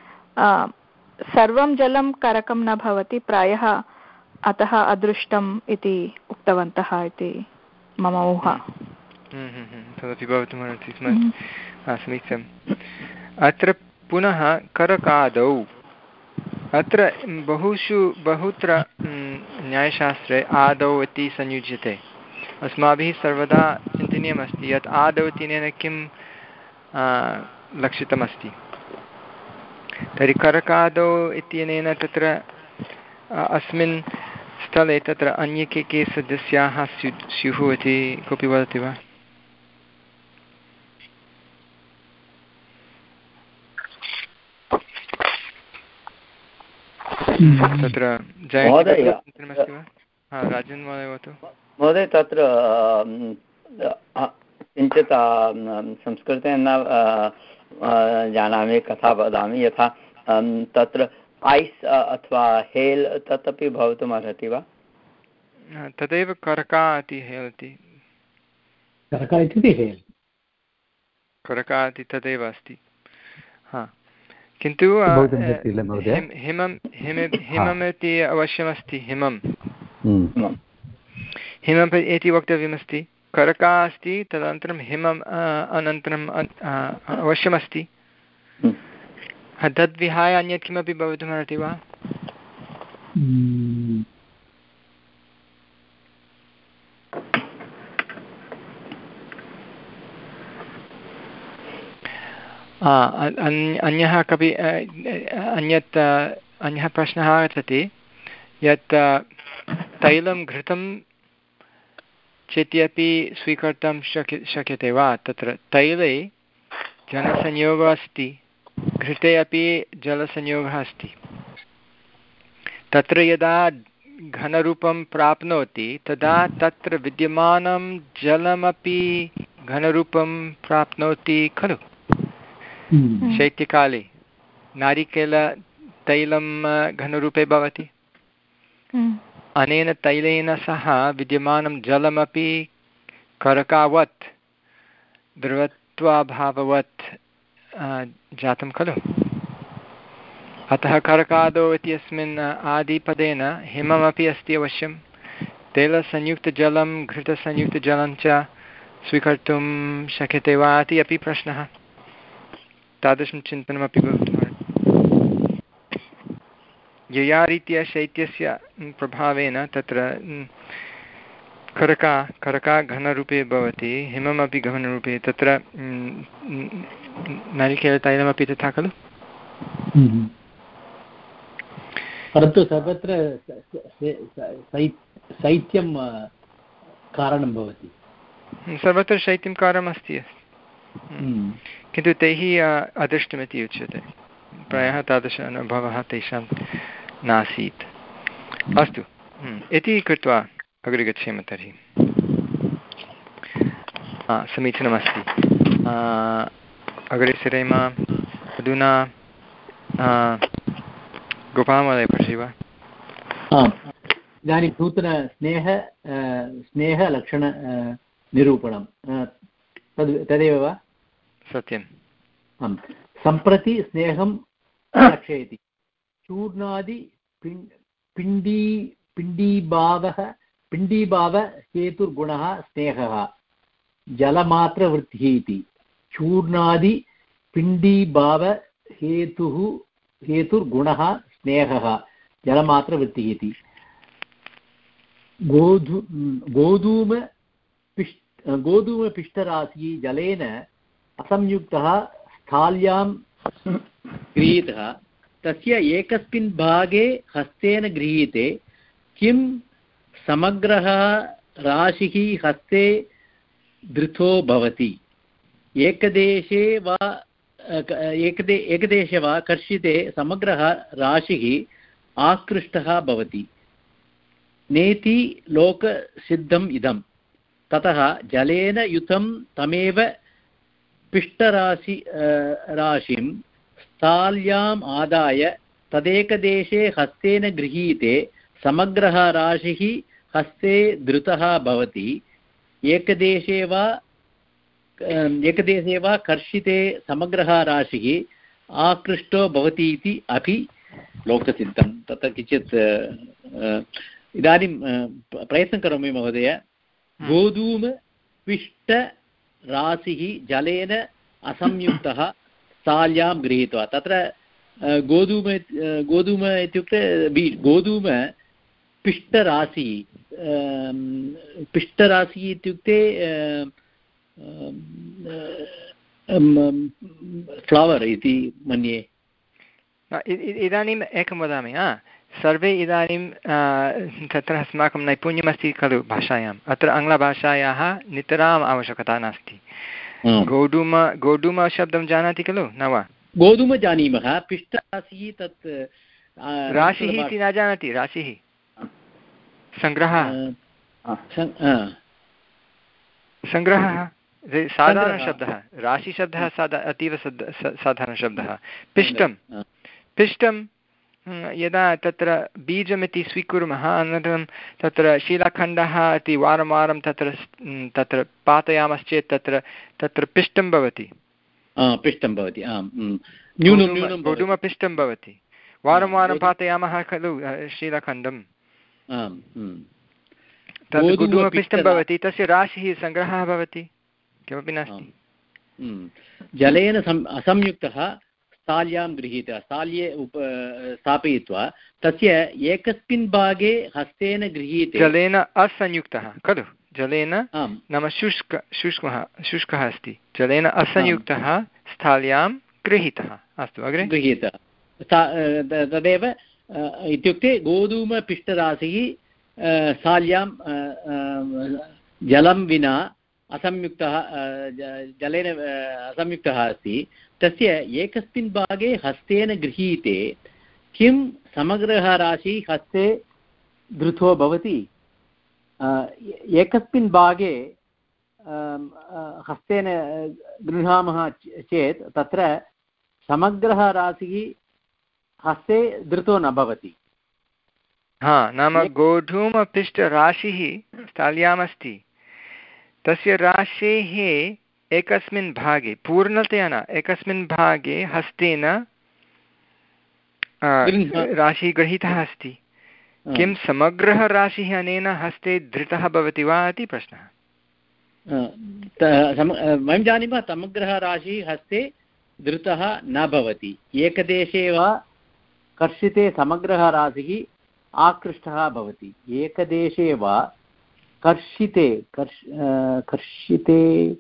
सर्वं जलं करकं न भवति प्रायः, अतः अदृष्टम् इति उक्तवन्तः इति मम ऊहा। तदपि भवितुमर्हति स्म। समीचीनम्। अत्र पुनः करकादौ, अत्र बहुषु बहुत्र न्यायशास्त्रे आदौ इति संयुज्यते। अस्माभिः सर्वदा चिन्तनीयमस्ति यत् आदौ इत्यनेन किं लक्षितमस्ति। तर्हि करकादौ इत्यनेन तत्र अस्मिन् स्थले तत्र अन्ये के के सदस्याः स्युः इति कोऽपि वदति वा? तत्र चिन्तनमस्ति वा? हा, राजन् महोदय वदतु। महोदय, तत्र किञ्चित् संस्कृतेन न जानामि, कथा वदामि। यथा तत्र ऐस् अथवा हेल् तदपि भवितुम् अर्हति वा? तदेव करका इति हेल् इति। करका इति हेल्, करका इति तदेव अस्ति। हा, किन्तु हिमं हिमम् इति अवश्यमस्ति। हिमं हिमम् इति वक्तव्यमस्ति। करका अस्ति, तदनन्तरं हिमम् अनन्तरम् अवश्यमस्ति। तद्विहाय अन्यत् किमपि भवितुमर्हति वा? अन्यः कपि अन्यत् अन्यः प्रश्नः आगच्छति यत् तैलं घृतं चेत्यपि स्वीकर्तुं शक्य शक्यते वा? तत्र तैले जनसंयोगः अस्ति, घृते अपि जलसंयोगः अस्ति। तत्र यदा घनरूपं प्राप्नोति तदा तत्र विद्यमानं जलमपि घनरूपं प्राप्नोति खलु? शैत्यकाले नारिकेलतैलं घनरूपे भवति। अनेन तैलेन सह विद्यमानं जलमपि करकावत् द्रवत्वाभाववत् जातं खलु? अतः करकादौ इत्यस्मिन् आदिपदेन हिममपि अस्ति अवश्यं। तैलसंयुक्तजलं घृतसंयुक्तजलं च स्वीकर्तुं शक्यते वा इति अपि प्रश्नः। तादृशं चिन्तनमपि भवितुमर्हति। यया रीत्या शैत्यस्य प्रभावेन तत्र करका करका घनरूपे भवति, हिममपि घनरूपे, तत्र नारिकेलतैलमपि तथा खलु? परन्तु सर्वत्र शैत्यं कारणं भवति। सर्वत्र शैत्यं कारणमस्ति, किन्तु तैः अदृष्टमिति उच्यते। प्रायः तादृश अनुभवः तेषां नासीत्। अस्तु, इति कृत्वा अग्रे गच्छेम तर्हि। समीचीनमस्ति। अग्रे सरेम। अधुना गोपालमहोदय पठति वा? इदानीं नूतनस्नेह स्नेहलक्षण निरूपणं तद् तदेव वा? सत्यम्। आम्। सम्प्रति स्नेहं लक्षयति। चूर्णादि पिण्डी पिण्डीभावः पिण्डीभाव हेतुर्गुणः स्नेहः जलमात्रवृत्तिः इति। चूर्णादि पिण्डीभाव हेतुः हेतुर्गुणः स्नेहः जलमात्रवृत्तिः इति। गोधू गोधूम पिष्ट गोधूमपिष्टराशिः जलेन असंयुक्तः स्थाल्यां गृहीतः तस्य एकस्मिन् भागे हस्तेन गृहीते किं समग्रः राशिः हस्ते धृतो भवति? एकदेशे वा एकदे एकदेशे वा कर्षिते समग्रः राशिः आकृष्टः भवति। नेति लोकसिद्धम् इदं। ततः जलेन युतं तमेव पिष्टराशि राशिं स्थाल्याम् आदाय तदेकदेशे हस्तेन गृहीते समग्रः राशिः हस्ते धृतः भवति। एकदेशे वा एकदेशे वा कर्षिते समग्रः राशिः आकृष्टो भवति इति अपि लोकसिद्धं। तत्र किञ्चित् इदानीं प्रयत्नं करोमि महोदय। गोधूम पिष्टराशिः जलेन असंयुक्तः स्थाल्यां गृहीत्वा। तत्र गोधूम गोधूम इत्युक्ते गोधूम पिष्टराशिः पिष्टराशिः इत्युक्ते फ्लवर् इति मन्ये। इदानीम् एकं वदामि। सर्वे इदानीं तत्र अस्माकं नैपुण्यमस्ति खलु भाषायाम्। अत्र आङ्ग्लभाषायाः नितराम् आवश्यकता नास्ति। गोधूम गोधूम शब्दं जानाति खलु न वा? गोधूम जानीमः। पिष्टराशिः तत् राशिः इति न जानाति? राशिः सङ्ग्रहः सङ्ग्रहः साधारणशब्दः। राशिशब्दः साधा अतीव साधारणशब्दः। पिष्टं पिष्टं यदा तत्र बीजमिति स्वीकुर्मः अनन्तरं तत्र शिलाखण्डः इति वारं वारं तत्र तत्र पातयामश्चेत् तत्र तत्र पिष्टं भवति। पिष्टं भवति। गोधूमपिष्टं भवति। वारं वारं पातयामः खलु शिलाखण्डं। तद् गोधूमपिष्टं भवति। तस्य राशिः सङ्ग्रहः भवति, किमपि नास्ति। जलेन असंयुक्तः स्थाल्यां गृहीत्वा स्थाल्ये उप स्थापयित्वा तस्य एकस्मिन् भागे हस्तेन गृहीते जलेन असंयुक्तः खलु जलेन नाम शुष्क शुष्कः शुष्कः अस्ति जलेन असंयुक्तः स्थाल्यां गृहीतः अस्तु अग्रे गृहीतः तदेव इत्युक्ते गोधूमपिष्टराशिः स्थाल्यां जलं विना असंयुक्तः जलेन असंयुक्तः अस्ति तस्य एकस्मिन् भागे हस्तेन गृहीते किं समग्रः राशिः हस्ते धृतो भवति एकस्मिन् भागे हस्तेन गृह्णामः चेत् तत्र समग्रः राशिः हस्ते धृतो न भवति हा नाम गोधूमपिष्टराशिः स्थाल्यामस्ति तस्य राशेः एकस्मिन् भागे पूर्णतया न एकस्मिन् भागे हस्तेन राशिः गृहीतः अस्ति किं समग्रः राशिः अनेन हस्ते धृतः भवति वा इति प्रश्नः वयं जानीमः समग्रः राशिः हस्ते धृतः न भवति एकदेशे वा कर्षिते समग्रः राशिः आकृष्टः भवति एकदेशे वा कर्षिते कर्ष कर्षिते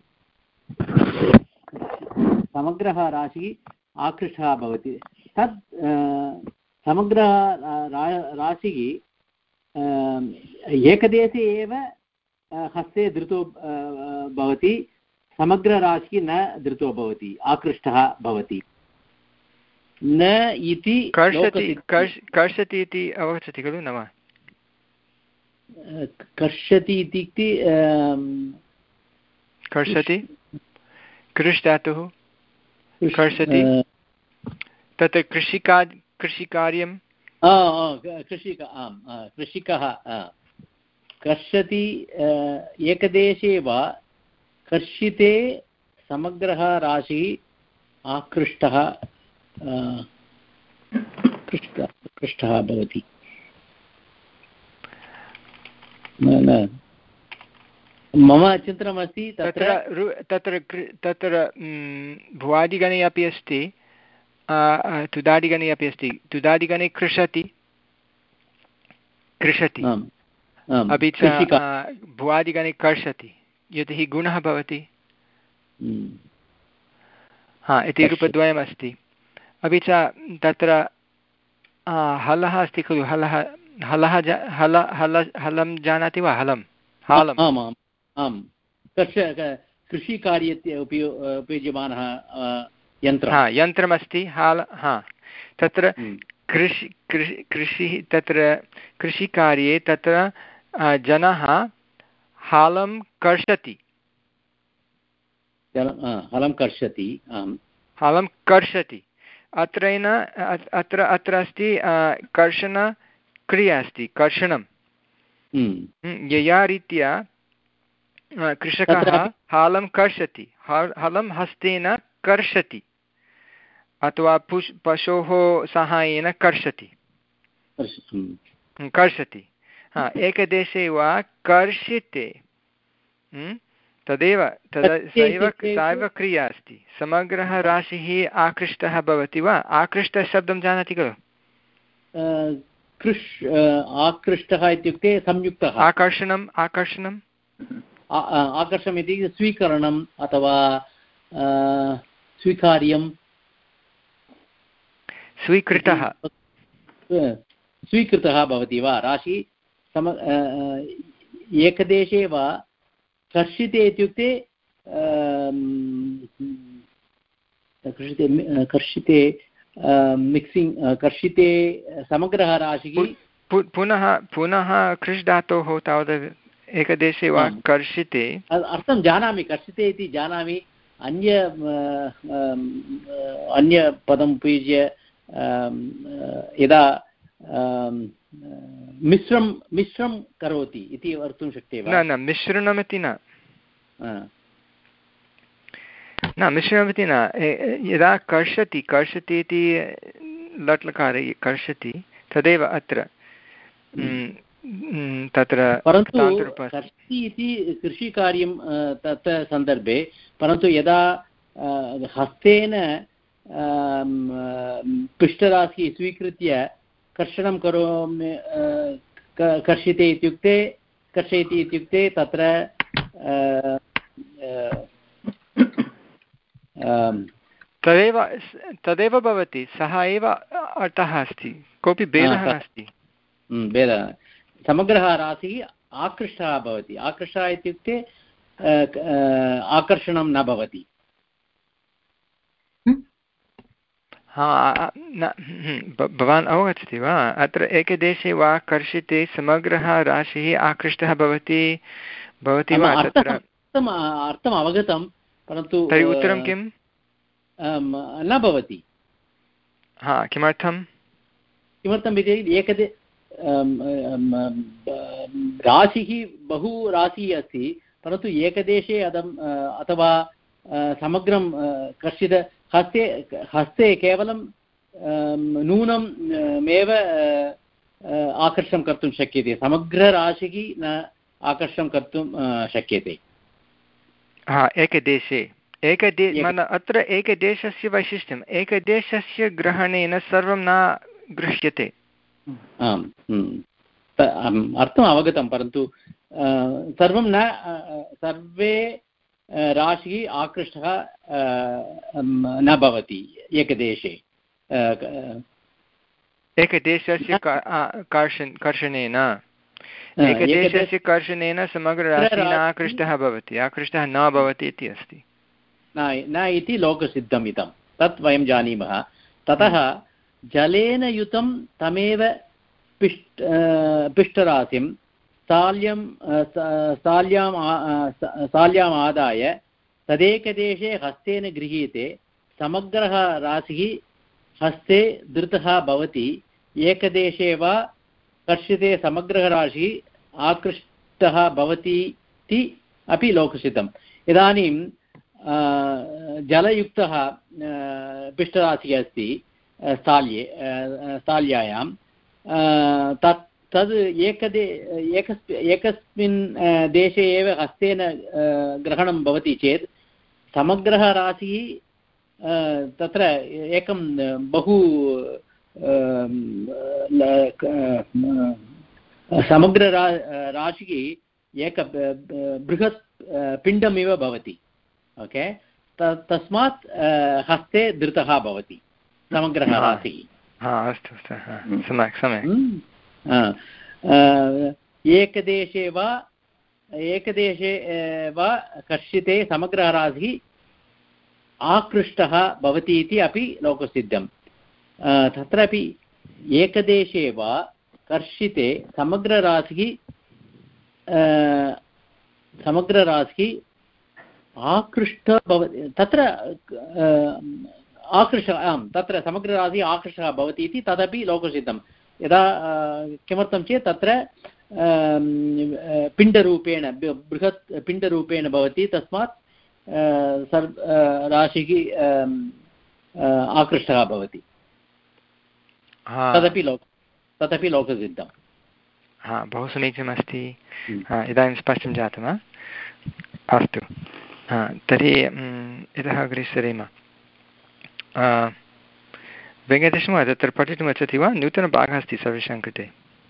समग्रः राशिः आकृष्टः भवति तत् समग्रः राशिः एकदेशे एव हस्ते धृतो भवति समग्रराशिः न धृतो भवति आकृष्टः भवति न इति कर्षति कर्षति इति अवगच्छति खलु न वा कर्षति इत्युक्ते कर्षति कृष् धातुः कर्षति तत् कृषिका कृषिकार्यं कृषिक आम् कृषिकः कर्षति एकदेशे वा कर्षिते समग्रः राशिः आकृष्टः कृष्टः भवति न मम चिन्तनमस्ति तत्र तत्र तत्र भुवादिगणे अपि अस्ति तुदादिगणे अपि अस्ति तुदादिगणे कृषति कृषति अपि च भुवादिगणे कर्षति यतोहि गुणः भवति हा इति रूपद्वयमस्ति अपि च तत्र हलः अस्ति खलु हलः हलः हल हल हलं जानाति वा हलं हालम् आम् आम् आम् कर्ष कृषिकार्ये उपयो उपयुज्यमानः यन्त्रं हा यन्त्रमस्ति हाल हा तत्र कृषि कृषि कृषिः तत्र कृषिकार्ये तत्र जनः हालं कर्षति हलं कर्षति आम् हालं कर्षति अत्रेन अत्र अत्र अस्ति कर्षणक्रिया अस्ति कर्षणं यया रीत्या कृषकः हालं कर्षति हलं हस्तेन कर्षति अथवा पुष् पशोः साहाय्येन कर्षति कर्षति हा एकदेशे वा कर्षिते तदेव तद् सैव सा एव क्रिया अस्ति समग्रः राशिः आकृष्टः भवति वा आकृष्टशब्दं जानाति खलु कृष् आकृष्टः इत्युक्ते संयुक्तः आकर्षणम् आकर्षणम् आकर्षणम् इति स्वीकरणम् अथवा स्वीकार्यं स्वीकृतः स्वीकृतः भवति वा राशि सम एकदेशे वा कर्षिते इत्युक्ते कर्षिते कर्षिते मिक्सिङ्ग् कर्षिते समग्रः राशिः पुनः पुनः कृष् धातोः तावत् एकदेशे वा कर्षिते अर्थं जानामि कर्षिते इति जानामि अन्य अन्यपदम् उपयुज्य यदा मिश्रं मिश्रं करोति इति वक्तुं शक्यते वा न न मिश्रणमिति न न मिश्रणमिति न यदा कर्षति कर्षति इति लट्लकारे कर्षति तदेव अत्र तत्र परन्तु कर्षति इति कृषिकार्यं तत् सन्दर्भे परन्तु यदा हस्तेन पृष्ठराशिः स्वीकृत्य कर्षणं करोमि कर्षिते इत्युक्ते कर्षयति इत्युक्ते तत्र तदेव तदेव भवति, सः एव अर्थः अस्ति, कोऽपि भेदः नास्ति। भेदः समग्रः राशिः आकृष्टः भवति, आकृष्टः इत्युक्ते आकर्षणं न भवति। हा भवान् अवगच्छति वा, अत्र एकदेशे वा कर्षिते समग्रः राशिः आकृष्टः भवति भवति वा? तत्र अर्थम् अवगतं, परन्तु तर्हि उत्तरं किम्? न भवति। हा किमर्थं? किमर्थम् इति एकदे राशिः बहु राशिः अस्ति, परन्तु एकदेशे अदम् अथवा समग्रं कर्षित हस्ते हस्ते केवलं नूनं एव आकर्षणं कर्तुं शक्यते, समग्रराशिः न आकर्षणं कर्तुं शक्यते। हा एकदेशे एकदे अत्र एकदेशस्य वैशिष्ट्यम्, एकदेशस्य ग्रहणेन सर्वं न गृह्यते। आम् अर्थम् अवगतं, परन्तु सर्वं न सर्वे राशिः आकृष्टः न भवति एकदेशे। एकदेशस्य कर्षणेन एकदेशस्य कर्षणेन समग्रराशिः न आकृष्टः भवति, आकृष्टः न भवति इति अस्ति। न इति लोकसिद्धम् इदं, तत् वयं जानीमः। ततः जलेन युतं तमेव पिष्ट पिष्टराशिं स्थाल्यं स्थाल्याम् स्थाल्याम् आदाय तदेकदेशे हस्तेन गृह्यते, समग्रः राशिः हस्ते धृतः भवति, एकदेशे वा कर्षिते समग्रः राशिः आकृष्टः भवति इति अपि लोकसिद्धम्। इदानीं जलयुक्तः पिष्टराशिः अस्ति स्थाल्ये स्थाल्यायां, तत् तद् एकदे एकस् एकस्मिन् देशे एव हस्तेन ग्रहणं भवति चेत् समग्रः राशिः तत्र एकं बहु समग्र राशिः एक बृहत् पिण्डमिव भवति। ओके, तस्मात् हस्ते धृतः भवति समग्रः राशिः। अस्तु सम्यक् सम्यक्। एकदेशे वा एकदेशे वा कर्षिते समग्रः राशिः आकृष्टः भवति इति अपि लोकसिद्धं। तत्रापि एकदेशे वा कर्षिते समग्रराशिः समग्रराशिः आकृष्टः भवति, तत्र आकृष्टः आम् तत्र समग्रराशिः आकृष्टः भवति इति तदपि लोकसिद्धं। यदा किमर्थं चेत् तत्र पिण्डरूपेण बृहत् पिण्डरूपेण भवति, तस्मात् सर् राशिः आकृष्टः भवति, तदपि लोक तदपि लोकसिद्धं। हा बहु समीचीनमस्ति, इदानीं स्पष्टं जातं वा? अस्तु, तर्हि इतः अग्रे सरेम। वेङ्कटेशमहोदय तत्र पठितुम् इच्छति वा? नूतनभागः अस्ति सर्वेषां कृते।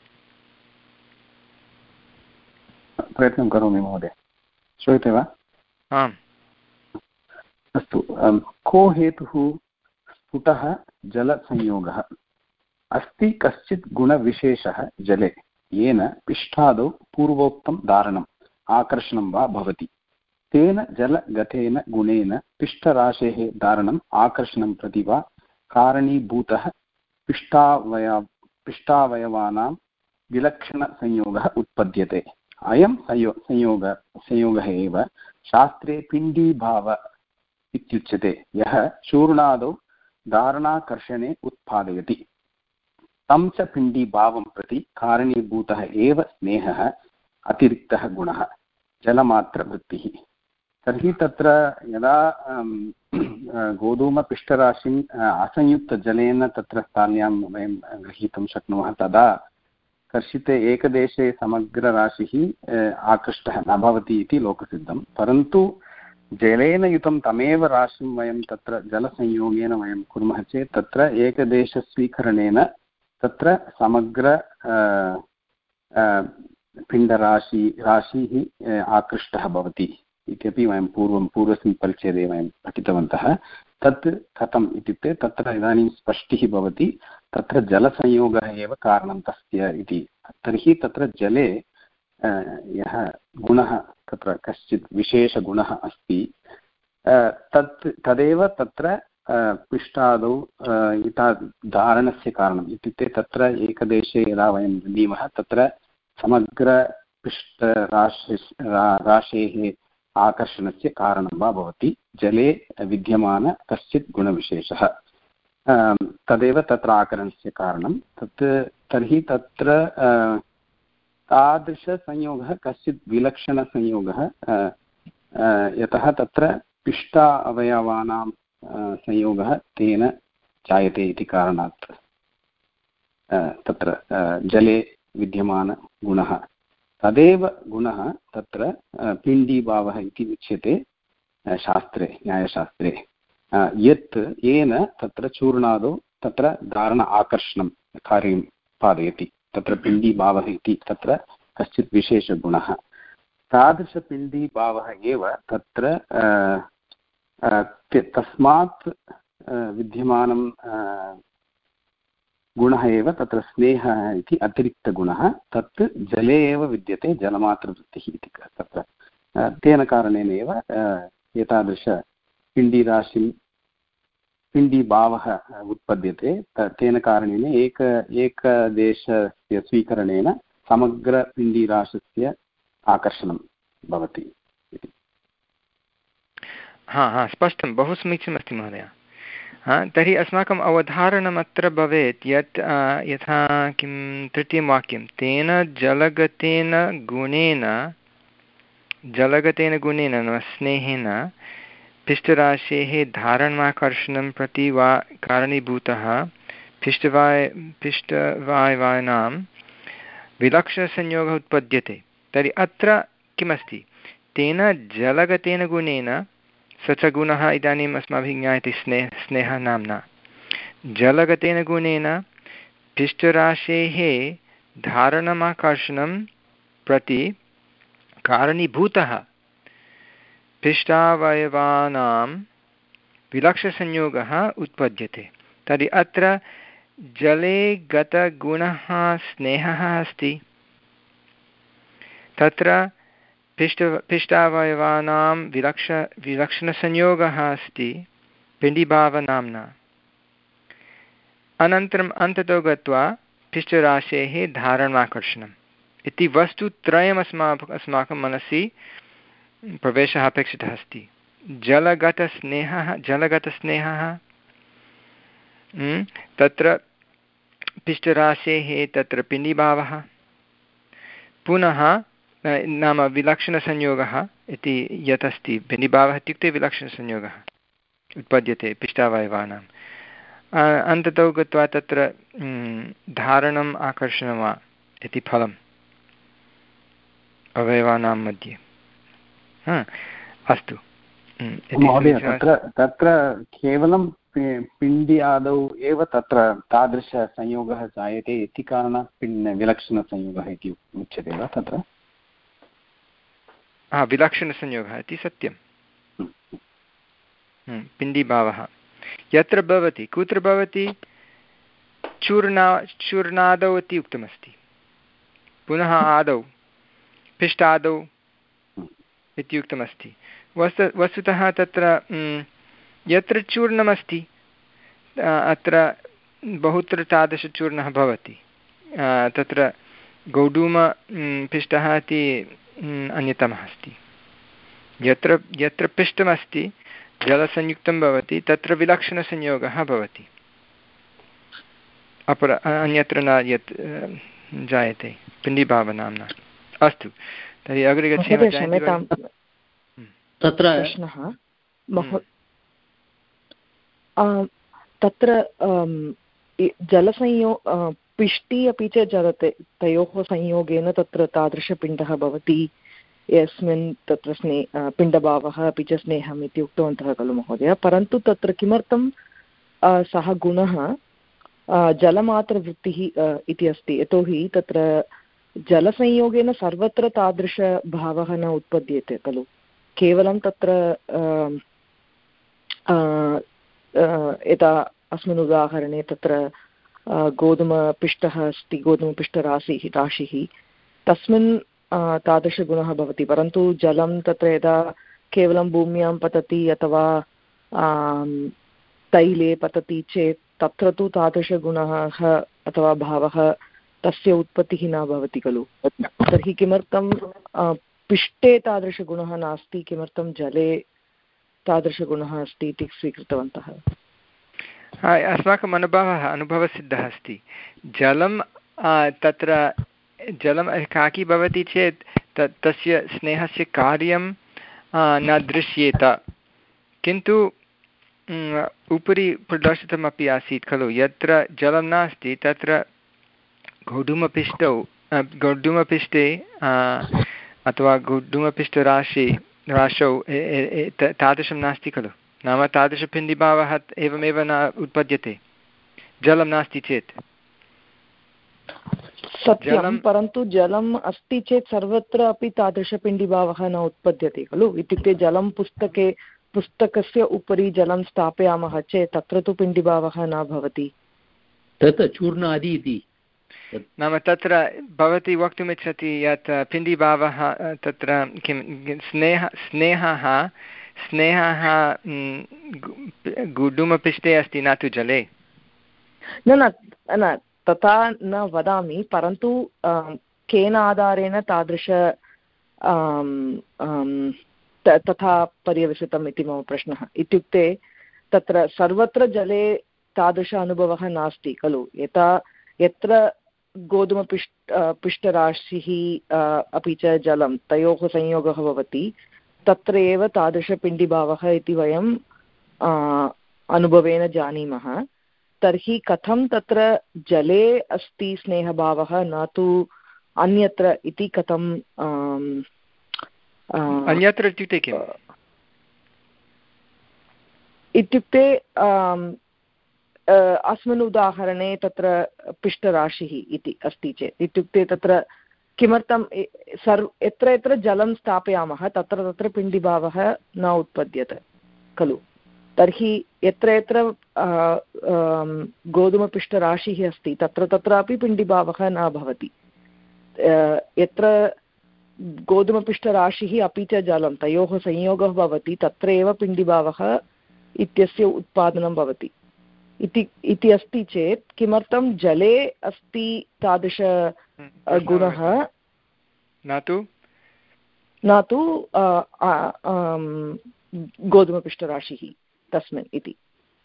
प्रयत्नं करोमि महोदय, श्रूयते वा? आम् अस्तु। को हेतुः स्फुटः जलसंयोगः अस्ति कश्चित् गुणविशेषः जले येन पिष्ठादौ पूर्वोक्तं धारणम् आकर्षणं वा भवति, तेन जलगतेन गुणेन पिष्ठराशेः धारणम् आकर्षणं प्रति वा कारणीभूतः पिष्ठावय पिष्ठावयवानां विलक्षणसंयोगः उत्पद्यते। अयं संयो संयोग संयोगः एव शास्त्रे पिण्डीभाव इत्युच्यते, यः चूर्णादौ धारणाकर्षणे उत्पादयति। तं च पिण्डीभावं प्रति कारणीभूतः एव स्नेहः अतिरिक्तः गुणः जलमात्रवृत्तिः। तर्हि तत्र यदा गोधूमपिष्टराशिम् असंयुक्तजलेन तत्र स्थाल्यां वयं गृहीतुं शक्नुमः, तदा कर्षिते एकदेशे समग्रराशिः आकृष्टः न भवति इति लोकसिद्धं। परन्तु जलेन युतं तमेव राशिं वयं तत्र जलसंयोगेन वयं कुर्मः चेत् तत्र एकदेशस्वीकरणेन तत्र समग्र पिण्डराशि राशिः आकृष्टः भवति इत्यपि वयं पूर्वं पूर्वस्मिन् परिच्छेदे वयं पठितवन्तः। तत् कथम् इत्युक्ते तत्र इदानीं स्पष्टिः भवति तत्र जलसंयोगः एव कारणं तस्य इति। तर्हि तत्र जले यः गुणः तत्र कश्चित् विशेषगुणः अस्ति तत् तदेव तत्र पिष्टादौ इता धारणस्य कारणम् इत्युक्ते तत्र एकदेशे यदा वयं दीमः तत्र समग्रपिष्टराशि राशेः आकर्षणस्य कारणं वा भवति जले विद्यमान कश्चित् गुणविशेषः तदेव तत्र आकर्षणस्य कारणं। तत् तर्हि तत्र तादृशसंयोगः कश्चित् विलक्षणसंयोगः यतः तत्र पिष्ट अवयवानां संयोगः तेन जायते इति कारणात् तत्र जले विद्यमानगुणः तदेव गुणः तत्र पिण्डीभावः इति उच्यते शास्त्रे न्यायशास्त्रे यत् येन तत्र चूर्णादौ तत्र धारण आकर्षणं कार्यं पादयति तत्र पिण्डीभावः इति तत्र कश्चित् विशेषगुणः। तादृशपिण्डीभावः एव तत्र तस्मात् विद्यमानं गुणः एव तत्र स्नेहः इति अतिरिक्तगुणः तत् जले एव विद्यते जलमात्रवृत्तिः इति तत्र तेन कारणेन एव एतादृशपिण्डीराशिं पिण्डीभावः उत्पद्यते तेन कारणेन एक एकदेशस्य स्वीकरणेन समग्रपिण्डीराशस्य आकर्षणं भवति इति। हा हा स्पष्टं बहु समीचीनमस्ति महोदय। हा तर्हि अस्माकम् अवधारणमत्र भवेत् यत् यथा किं तृतीयं वाक्यं तेन जलगतेन गुणेन जलगतेन गुणेन नाम स्नेहेन पिष्टराशेः धारणमाकर्षणं प्रति वा कारणीभूतः पिष्टवाय पिष्टवायवानां विलक्षणसंयोगः उत्पद्यते। तर्हि अत्र किमस्ति तेन जलगतेन गुणेन स च गुणः इदानीम् अस्माभिः ज्ञायते स्नेह स्नेहः नाम्ना जलगतेन गुणेन पिष्टराशेः धारणमाकर्षणं प्रति कारणीभूतः पिष्टावयवानां विलक्षणसंयोगः उत्पद्यते। तर्हि अत्र जले गतगुणः स्नेहः अस्ति तत्र पिष्ट पिष्टावयवानां विलक्ष विलक्षणसंयोगः अस्ति पिण्डीभावनाम्ना। अनन्तरम् अन्ततो गत्वा पिष्टराशेः धारणाकर्षणम् इति वस्तुत्रयम् अस्माकम् अस्माकं मनसि प्रवेशः अपेक्षितः अस्ति। जलगतस्नेहः जलगतस्नेहः तत्र पिष्टराशेः तत्र पिण्डीभावः पुनः नाम विलक्षणसंयोगः इति यत् अस्ति पिण्डीभावः इत्युक्ते विलक्षणसंयोगः उत्पद्यते पिष्टावयवानाम् अन्ततो गत्वा तत्र धारणम् आकर्षणं वा इति फलम् अवयवानां मध्ये। अस्तु महोदय तत्र तत्र केवलं पिण्डि आदौ एव तत्र तादृशसंयोगः जायते इति कारणात् पिण्ड विलक्षणसंयोगः इति उच्यते वा तत्र? हा विलक्षणसंयोगः इति सत्यं। पिण्डीभावः यत्र भवति कुत्र भवति चूर्णा चूर्णादौ इति उक्तमस्ति पुनः आदौ पिष्टादौ इति उक्तमस्ति। वस्तु वस्तुतः तत्र यत्र चूर्णमस्ति अत्र बहुत्र तादृशचूर्णः भवति तत्र गौडूम पिष्टः इति अन्यतमः अस्ति। यत्र यत्र पिष्टमस्ति जलसंयुक्तं भवति तत्र विलक्षणसंयोगः भवति अपर अन्यत्र न यत् जायते पिण्डीभावनाम्ना। अस्तु तर्हि अग्रे गच्छामः। तत्र प्रश्नः तत्र जलसंयो पिष्टि अपि च जलते तयोः संयोगेन तत्र तादृशपिण्डः भवति यस्मिन् तत्र स्ने पिण्डभावः अपि च स्नेहम् इति उक्तवन्तः खलु महोदय, परन्तु तत्र किमर्थं सः गुणः जलमात्रवृत्तिः इति अस्ति, यतोहि तत्र जलसंयोगेन सर्वत्र तादृशभावः न उत्पद्यते खलु, केवलं तत्र यथा अस्मिन् उदाहरणे तत्र गोधूमपिष्टः अस्ति, गोधूमपिष्टराशिः राशिः तस्मिन् तादृशगुणः भवति, परन्तु जलं तत्र यदा केवलं भूम्यां पतति अथवा तैले पतति चेत् तत्र तु तादृशगुणः अथवा भावः तस्य उत्पत्तिः न भवति खलु। तर्हि किमर्थं पिष्टे तादृशगुणः नास्ति, किमर्थं जले तादृशगुणः अस्ति इति स्वीकृतवन्तः? अस्माकम् अनुभवः अनुभवसिद्धः अस्ति। जलं तत्र जलम् एकाकी भवति चेत् तत् तस्य स्नेहस्य कार्यं न दृश्येत, किन्तु उपरि प्रदर्शितमपि आसीत् खलु, यत्र जलं नास्ति तत्र गोधूमपिष्टौ गोधूमपिष्टे अथवा गोधूमपिष्टराशि राशौ तादृशं नास्ति खलु, नाम तादृशपिण्डिभावः एवमेव न उत्पद्यते जलं नास्ति चेत्। सत्यं, परन्तु जलम् अस्ति चेत् सर्वत्र अपि तादृशपिण्डिभावः न उत्पद्यते खलु, इत्युक्ते जलं पुस्तके पुस्तकस्य उपरि जलं स्थापयामः चेत् तत्र तु पिण्डिभावः न भवति, तत् चूर्णादि इति। नाम तत्र भवती वक्तुमिच्छति यत् पिण्डिभावः तत्र किं स्नेह स्नेहः स्नेहः गोधूमपिष्टे अस्ति न तु जले। न न न तथा न वदामि, परन्तु केन आधारेण तादृश तथा पर्यवसितम् इति मम प्रश्नः। इत्युक्ते तत्र सर्वत्र जले तादृश अनुभवः नास्ति खलु, यथा यत्र गोधूमपिष्ट पिष्टराशिः अपि च जलं तयोः संयोगः भवति तत्र एव तादृशपिण्डिभावः इति वयं अनुभवेन जानीमः। तर्हि कथं तत्र जले अस्ति स्नेहभावः न तु अन्यत्र इति कथं अन्यत्र इत्युक्ते किम्? इत्युक्ते अस्मिन् उदाहरणे तत्र पिष्टराशिः इति अस्ति चेत्, इत्युक्ते तत्र किमर्थं सर्व यत्र यत्र जलं स्थापयामः तत्र तत्र पिण्डिभावः न उत्पद्यते खलु, तर्हि यत्र यत्र गोधूमपिष्टराशिः अस्ति तत्र तत्रापि पिण्डिभावः न भवति। यत्र गोधूमपिष्टराशिः अपि च जलं तयोः संयोगः भवति तत्र एव पिण्डिभावः इत्यस्य उत्पादनं भवति इति इति अस्ति चेत् किमर्थं जले अस्ति तादृश गुणः न तु न तु गोधूमपिष्टराशिः तस्मिन् इति।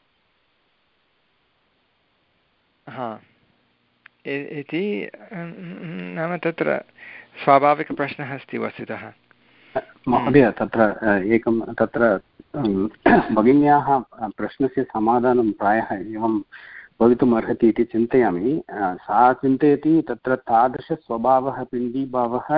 हा इति नाम तत्र स्वाभाविकप्रश्नः अस्ति वस्तुतः। महोदय तत्र एकं तत्र भगिन्याः प्रश्नस्य समाधानं प्रायः एवं भवितुम् अर्हति इति चिन्तयामि। सा चिन्तयति तत्र तादृशस्वभावः पिण्डीभावः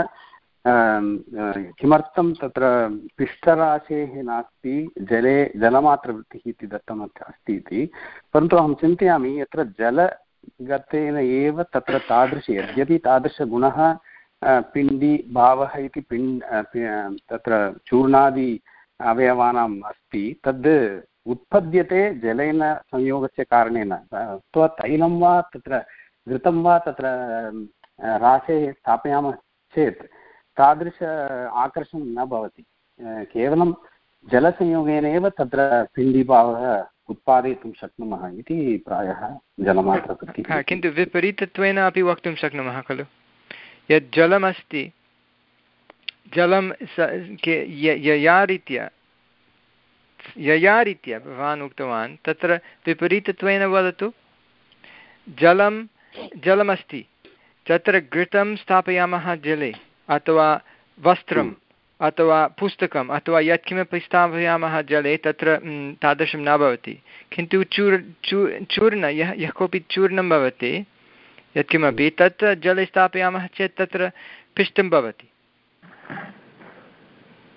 किमर्थं तत्र पिष्टराशेः नास्ति, जले जलमात्रवृत्तिः इति दत्तम् अस्ति इति, परन्तु अहं चिन्तयामि यत्र जलगतेन एव तत्र तादृश यद्यपि तादृशगुणः पिण्डीभावः इति पिण्ड तत्र चूर्णादि अवयवानाम् अस्ति, तद् उत्पद्यते जलेन संयोगस्य कारणेन। अथवा तैलं वा तत्र घृतं वा तत्र राशेः स्थापयामः चेत् तादृश आकर्षणं न भवति, केवलं जलसंयोगेन एव तत्र पिण्डीभावः उत्पादयितुं शक्नुमः इति प्रायः जलमात्रवृत्तिः। किन्तु विपरीतत्वेन अपि वक्तुं शक्नुमः खलु, यत् जलमस्ति जलं यया रीत्या यया रीत्या भवान् उक्तवान् तत्र विपरीतत्वेन वदतु, जलं जलमस्ति तत्र घृतं स्थापयामः जले अथवा वस्त्रम् अथवा पुस्तकम् अथवा यत्किमपि स्थापयामः जले तत्र तादृशं न भवति, किन्तु चूर् चू चूर्ण यः यः कोऽपि चूर्णं भवति यत्किमपि तत् जले स्थापयामः चेत् तत्र पिष्टं भवति।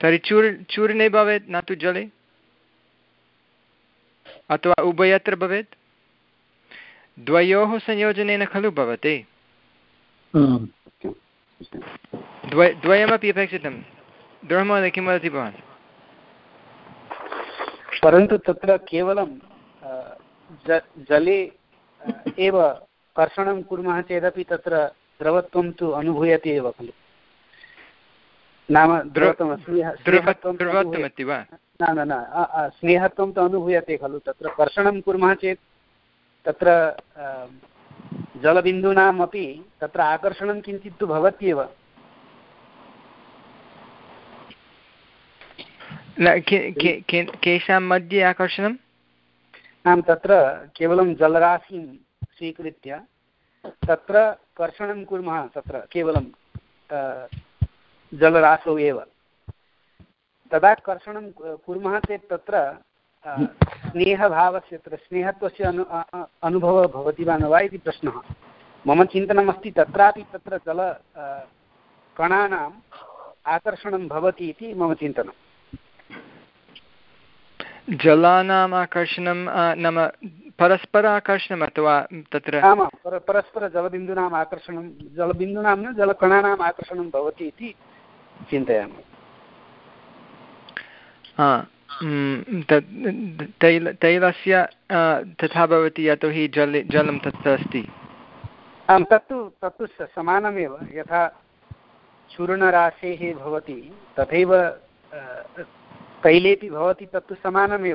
तर्हि चूर् चूर्णे भवेत् न तु जले, अथवा उभयत्र भवेत्, द्वयोः संयोजनेन खलु भवति। द्वय द्वयमपि अपेक्षितं। दुर्महोदय किं वदति भवान्? परन्तु तत्र केवलं जले एव कर्षणं कुर्मः चेदपि तत्र द्रवत्वं तु अनुभूयते एव खलु। नाम द्रवत्वमस्ति वा? न न न स्नेहत्वं तु अनुभूयते खलु। तत्र कर्षणं कुर्मः चेत् तत्र जलबिन्दूनाम् अपि तत्र आकर्षणं किञ्चित् तु भवत्येव। केषां मध्ये आकर्षणम्? आं तत्र केवलं जलराशिं स्वीकृत्य तत्र कर्षणं कुर्मः, तत्र केवलं जलराशौ एव, तदा कर्षणं कुर्मः चेत् तत्र स्नेहभावस्य तत्र स्नेहत्वस्य अनु अनुभवः भवति वा न वा इति प्रश्नः। मम चिन्तनमस्ति तत्रापि तत्र जल कणानाम् आकर्षणं भवति इति मम चिन्तनं। जलानाम् आकर्षणं नाम परस्पर आकर्षणम् अथवा तत्र आमां परस्परजलबिन्दूनाम् आकर्षणं, जलबिन्दूनां न जलकणानाम् आकर्षणं भवति इति चिन्तयामि। तैल तैलस्य तथा भवति यतोहि जले जलं तत्र अस्ति। आं तत्तु तत्तु समानमेव, यथा चूर्णराशेः भवति तथैव तैलेपि भवति, तत्तु समानमेव।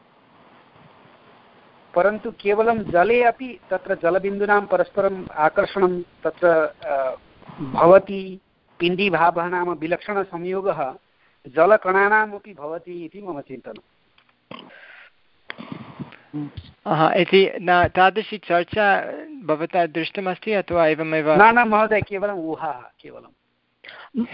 परन्तु केवलं जले अपि तत्र जलबिन्दूनां परस्परम् आकर्षणं तत्र भवति, पिण्डीभावः नाम विलक्षणसंयोगः जलकणानामपि भवति इति मम चिन्तनम्। इति न तादृशी चर्चा भवता दृष्टमस्ति अथवा एवमेव? न न महोदय, केवलम् ऊहाः केवलं।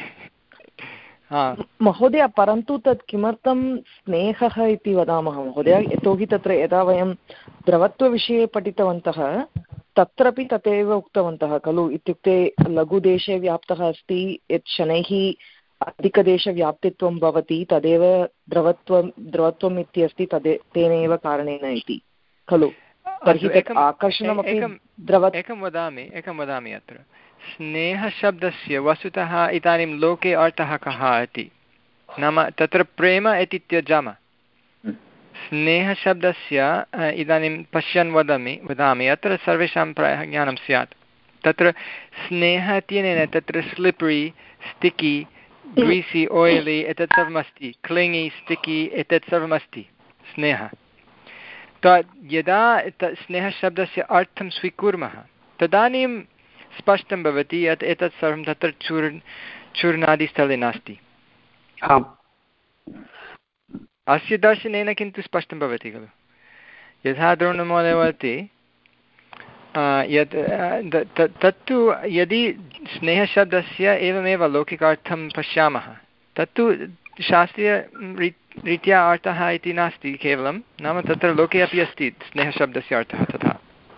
महोदय, परन्तु तत् किमर्थं स्नेहः इति वदामः महोदय? यतोहि तत्र यदा वयं द्रवत्वविषये पठितवन्तः तत्रापि तथैव उक्तवन्तः खलु, इत्युक्ते लघुदेशे व्याप्तः अस्ति, यत् शनैः अधिकदेशव्याप्तित्वं भवति तदेव द्रवत्वं द्रवत्वम् इत्यस्ति, तदे तेनैव कारणेन इति खलु। तर्हि तत् आकर्षणमपि द्रव एकं वदामि एकं वदामि अत्र स्नेहशब्दस्य वस्तुतः इदानीं लोके अर्थः कः इति, नाम तत्र प्रेम इति त्यजामः। स्नेहशब्दस्य इदानीं पश्यन् वदामि वदामि अत्र सर्वेषां प्रायः ज्ञानं स्यात्। तत्र स्नेहः इत्यनेन तत्र स्लिपरी, स्टिकी, ग्रीसी, ओइली एतत् सर्वमस्ति, क्लिङ्गी, स्टिकी एतत् सर्वमस्ति स्नेहः। त यदा स्नेहशब्दस्य अर्थं स्वीकुर्मः तदानीं स्पष्टं भवति यत् एतत् सर्वं तत्र चूर् चूर्णादिस्थले नास्ति। आम्, अस्य दर्शनेन किन्तु स्पष्टं भवति खलु। यथा द्रोणमहोदय वदति यत् तत्तु यदि स्नेहशब्दस्य एवमेव लौकिकार्थं पश्यामः तत्तु शास्त्रीय रीत्या अर्थः इति नास्ति केवलं, नाम तत्र लोके अपि अस्ति स्नेहशब्दस्य अर्थः तथा।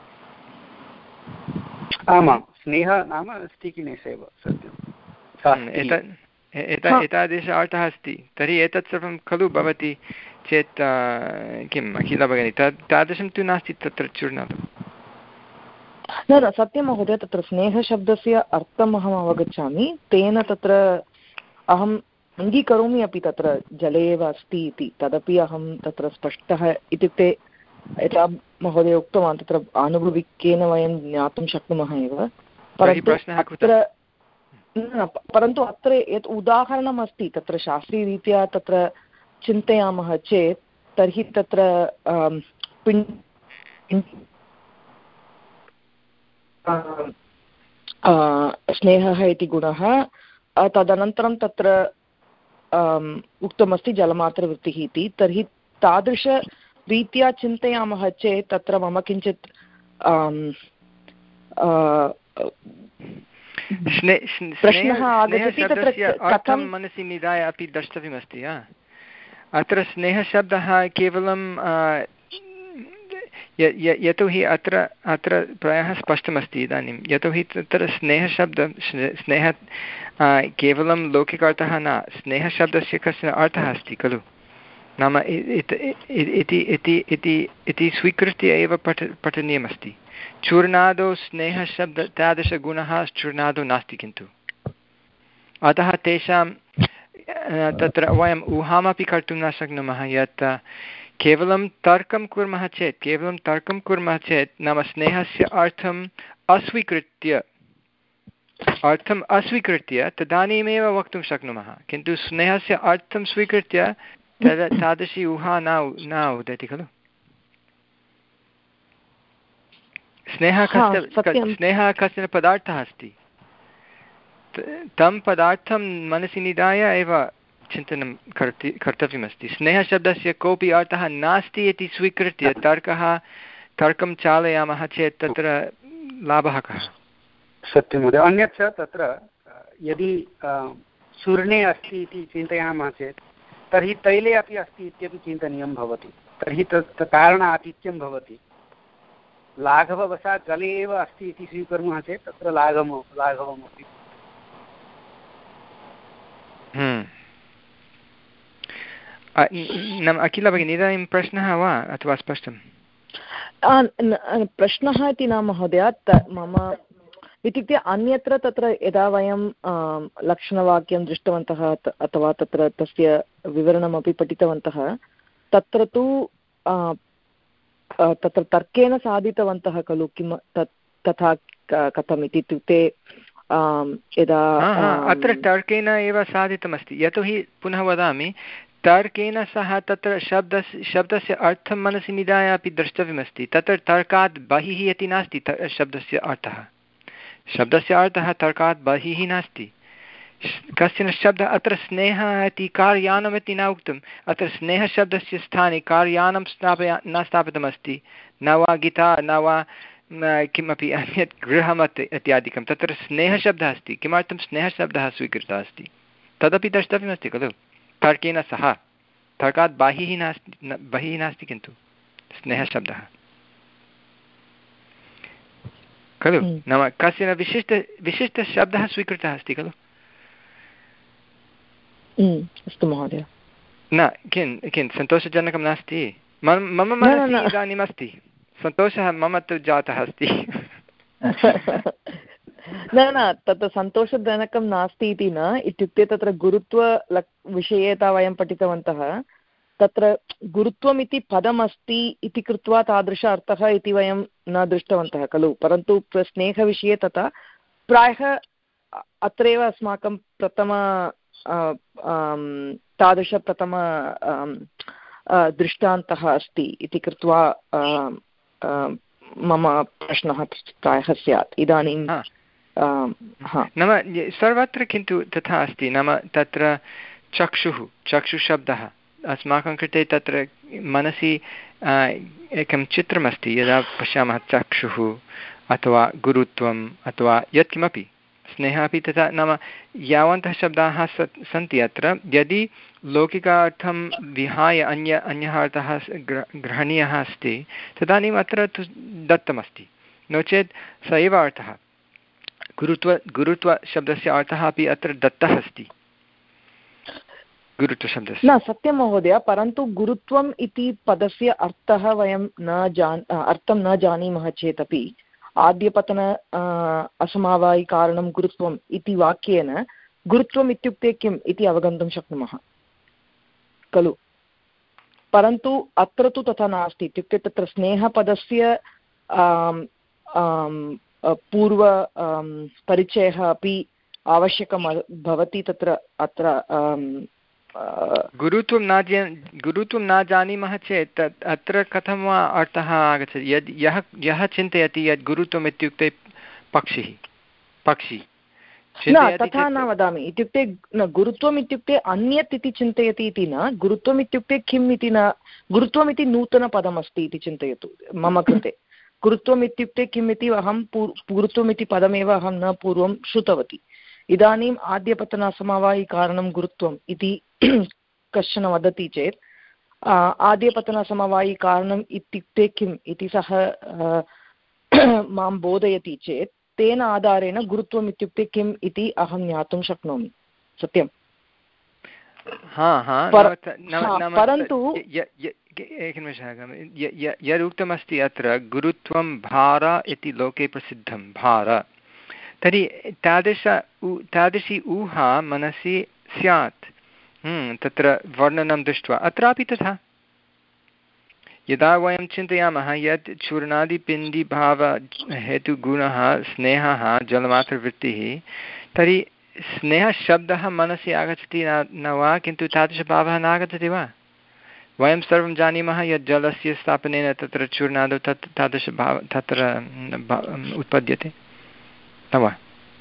आमां, स्नेहः नाम स्टिकिनेस् एव सत्यम्। एतादृश अर्थः अस्ति। तर्हि एतत् सर्वं खलु भवति चेत् किम् अखिल भगिनी, तद् तादृशं तु नास्ति तत्र चूर्णं। न न सत्यं महोदय, तत्र स्नेहशब्दस्य अर्थम् अहम् अवगच्छामि, तेन तत्र अहम् अङ्गीकरोमि अपि तत्र जले एव अस्ति इति, तदपि अहं तत्र स्पष्टः इत्युक्ते यथा महोदय उक्तवान् तत्र आनुभविकेन वयं ज्ञातुं शक्नुमः एव। परन्तु अत्र परन्तु अत्र यत् उदाहरणम् अस्ति तत्र शास्त्रीयरीत्या तत्र चिन्तयामः चेत् तर्हि तत्र स्नेहः इति गुणः, तदनन्तरं तत्र उक्तमस्ति जलमात्रवृत्तिः इति, तर्हि तादृशरीत्या चिन्तयामः चेत् तत्र मम किञ्चित् प्रश्नः आगच्छति, तत्र कथं मनसि निधाय अपि द्रष्टव्यमस्ति। अत्र स्नेहशब्दः केवलं यतोहि अत्र अत्र प्रायः स्पष्टमस्ति इदानीं यतोहि तत्र स्नेहशब्दं स्नेह केवलं लौकिकार्थः न स्नेहशब्दस्य कश्चन अर्थः अस्ति खलु नाम इति स्वीकृत्य एव पठ पठनीयमस्ति चूर्णादौ स्नेहशब्द तादृशगुणः चूर्णादौ नास्ति किन्तु अतः तेषां तत्र वयम् ऊहामपि कर्तुं न शक्नुमः यत् केवलं तर्कं कुर्मः चेत् केवलं तर्कं कुर्मः चेत् नाम स्नेहस्य अर्थम् अस्वीकृत्य अर्थम् अस्वीकृत्य तदानीमेव वक्तुं शक्नुमः किन्तु स्नेहस्य अर्थं स्वीकृत्य तद् तादृशी ऊहा न न उदेति खलु स्नेहः कश्चन स्नेहः कश्चन पदार्थः अस्ति तं पदार्थं मनसि निधाय एव चिन्तनं कर्ति कर्तव्यमस्ति स्नेहशब्दस्य कोऽपि अर्थः नास्ति इति स्वीकृत्य तर्कः तर्कं चालयामः चेत् तत्र लाभः कः सत्यं महोदय अन्यत् च तत्र यदि चूर्णे अस्ति इति चिन्तयामः चेत् तर्हि तैले अपि अस्ति इत्यपि चिन्तनीयं भवति तर्हि तत् कारणातीत्यं भवति लाघववशात् जले एव अस्ति इति स्वीकुर्मः चेत् तत्र लाघवं लाघवमपि नाम अखिल भगिनी इदानीं प्रश्नः वा अथवा स्पष्टं प्रश्नः इति न महोदय मम इत्युक्ते अन्यत्र तत्र यदा वयं लक्षणवाक्यं दृष्टवन्तः अथवा तत्र तस्य विवरणमपि पठितवन्तः तत्र तु तत्र तर्केण साधितवन्तः खलु किं तत् तथा कथम् इति इत्युक्ते यदा अत्र तर्केण एव साधितमस्ति यतोहि पुनः वदामि तर्केण सह तत्र शब्दस्य शब्दस्य अर्थं मनसि निधाय अपि द्रष्टव्यमस्ति तत्र तर्कात् बहिः इति नास्ति शब्दस्य अर्थः शब्दस्य अर्थः तर्कात् बहिः नास्ति कश्चन शब्दः अत्र स्नेहः इति कार्यानम् इति न उक्तम् अत्र स्नेहशब्दस्य स्थाने कार्यानं स्थापय न स्थापितमस्ति न वा गीता न वा किमपि अन्यत् गृहमत् इत्यादिकं तत्र स्नेहशब्दः अस्ति किमर्थं स्नेहशब्दः स्वीकृतः अस्ति तदपि द्रष्टव्यमस्ति खलु तर्केण सह तर्कात् बहिः नास्ति बहिः नास्ति किन्तु स्नेहशब्दः खलु नाम कश्चन विशिष्ट विशिष्टशब्दः स्वीकृतः अस्ति खलु अस्तु महोदय न किं किं सन्तोषजनकं नास्ति मम मम मनसि इदानीम् अस्ति सन्तोषः मम तु जातः अस्ति न न तत् सन्तोषजनकं नास्ति इति न इत्युक्ते तत्र गुरुत्व विषये यथा वयं पठितवन्तः तत्र गुरुत्वम् इति पदमस्ति इति कृत्वा तादृश अर्थः इति वयं न दृष्टवन्तः खलु परन्तु स्नेहविषये तथा प्रायः अत्रैव अस्माकं प्रथम तादृशप्रथम दृष्टान्तः अस्ति इति कृत्वा मम प्रश्नः प्रायः स्यात् इदानीं नाम सर्वत्र किन्तु तथा अस्ति नाम तत्र चक्षुः चक्षुशब्दः अस्माकं कृते तत्र मनसि एकं चित्रमस्ति यदा पश्यामः चक्षुः अथवा गुरुत्वम् अथवा यत्किमपि स्नेहः अपि तथा नाम यावन्तः शब्दाः सन्ति अत्र यदि लौकिकार्थं विहाय अन्य अन्यः अर्थः ग्रहणीयः अस्ति तदानीम् अत्र तु दत्तमस्ति नो चेत् स एव अर्थः गुरुत्व गुरुत्वशब्दस्य अर्थः अपि अत्र दत्तः अस्ति गुरुत्वशब्दस्य न सत्यं महोदय परन्तु गुरुत्वम् इति पदस्य अर्थः वयं न जान् अर्थं न जानीमः चेदपि आद्यपतन असमवायिकारणं गुरुत्वम् इति वाक्येन गुरुत्वम् इत्युक्ते किम् इति अवगन्तुं शक्नुमः खलु परन्तु अत्र तु तथा नास्ति इत्युक्ते तत्र स्नेहपदस्य पूर्व परिचयः अपि आवश्यकं भवति तत्र अत्र गुरुत्वं न गुरुत्वं न जानीमः चेत् अत्र कथं वा अर्थः आगच्छति यद् यः यः चिन्तयति यत् गुरुत्वम् इत्युक्ते पक्षिः पक्षी न तथा न वदामि इत्युक्ते न गुरुत्वम् इत्युक्ते अन्यत् इति चिन्तयति इति न गुरुत्वम् इत्युक्ते किम् इति न गुरुत्वम् इति नूतनपदमस्ति इति चिन्तयतु मम कृते गुरुत्वम् इत्युक्ते किम् इति अहं गुरुत्वम् इति पदमेव अहं न पूर्वं श्रुतवती इदानीम् आद्यपतनासमवायिकारणं गुरुत्वम् इति कश्चन वदति चेत् आद्यपतनसमवायिकारणम् इत्युक्ते किम् इति सः मां बोधयति चेत् तेन आधारेण गुरुत्वम् इत्युक्ते किम् इति अहं ज्ञातुं शक्नोमि। सत्यं परन्तु एकनिमेषः यद् उक्तमस्ति अत्र गुरुत्वं भार इति लोके प्रसिद्धं भार, तर्हि तादृश तादृशी ऊहा मनसि स्यात् तत्र वर्णनं दृष्ट्वा। अत्रापि तथा यदा वयं चिन्तयामः यत् चूर्णादिपिण्डिभाव हेतुगुणः स्नेहः जलमात्रवृत्तिः, तर्हि स्नेहशब्दः मनसि आगच्छति न वा, किन्तु तादृशभावः नागच्छति वा? वयं सर्वं जानीमः यत् जलस्य स्थापनेन तत्र चूर्णादौ तत् तादृशभावः तत्र उत्पद्यते न वा?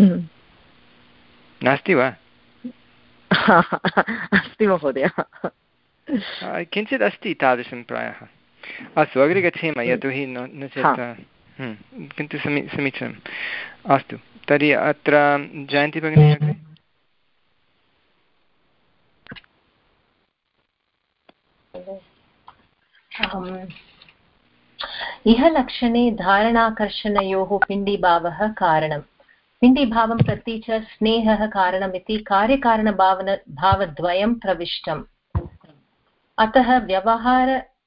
नास्ति वा? अस्ति महोदय, किञ्चित् अस्ति तादृशं प्रायः। अस्तु अग्रे गच्छेम, यतोहि न चेत् किन्तु समी समीचीनम्। अस्तु तर्हि अत्र जयन्ती भगिनी अग्रे। इह लक्षणे धारणाकर्षणयोः पिण्डीभावः कारणं, पिण्डीभावं प्रति च स्नेहः कारणमिति कार्यकारणभावन भावद्वयं प्रविष्टम्। अतः व्यवहार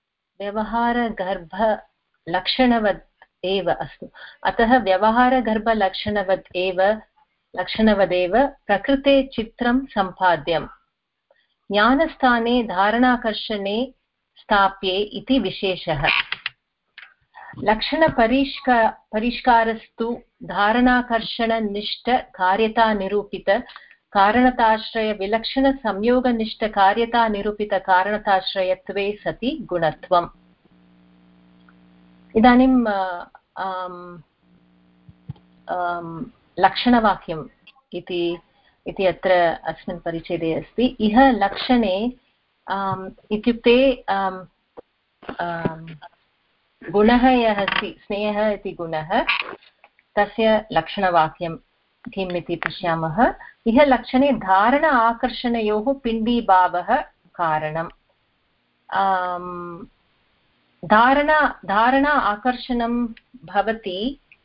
व्यवहारगर्भलक्षणवत् एव अस्तु अतः व्यवहारगर्भलक्षणवत् एव लक्षणवदेव प्रकृते चित्रं सम्पाद्यम्। ज्ञानस्थाने धारणाकर्षणे स्थाप्ये इति विशेषः। लक्षणपरिष्का परिष्कारस्तु धारणाकर्षणनिष्ठकार्यतानिरूपित कारणताश्रयविलक्षणसंयोगनिष्ठकार्यतानिरूपितकारणताश्रयत्वे सति गुणत्वम्। इदानीं लक्षणवाक्यम् इति इति अत्र अस्मिन् परिच्छेदे अस्ति। इह लक्षणे इत्युक्ते गुणः यः अस्ति, स्नेहः इति गुणः, तस्य लक्षणवाक्यं किम् इति पश्यामः। इह लक्षणे धारण आकर्षणयोः पिण्डीभावः कारणम्। धारणा धारणा आकर्षणं भवति,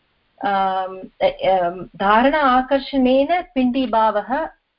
धारणा आकर्षणेन पिण्डीभावः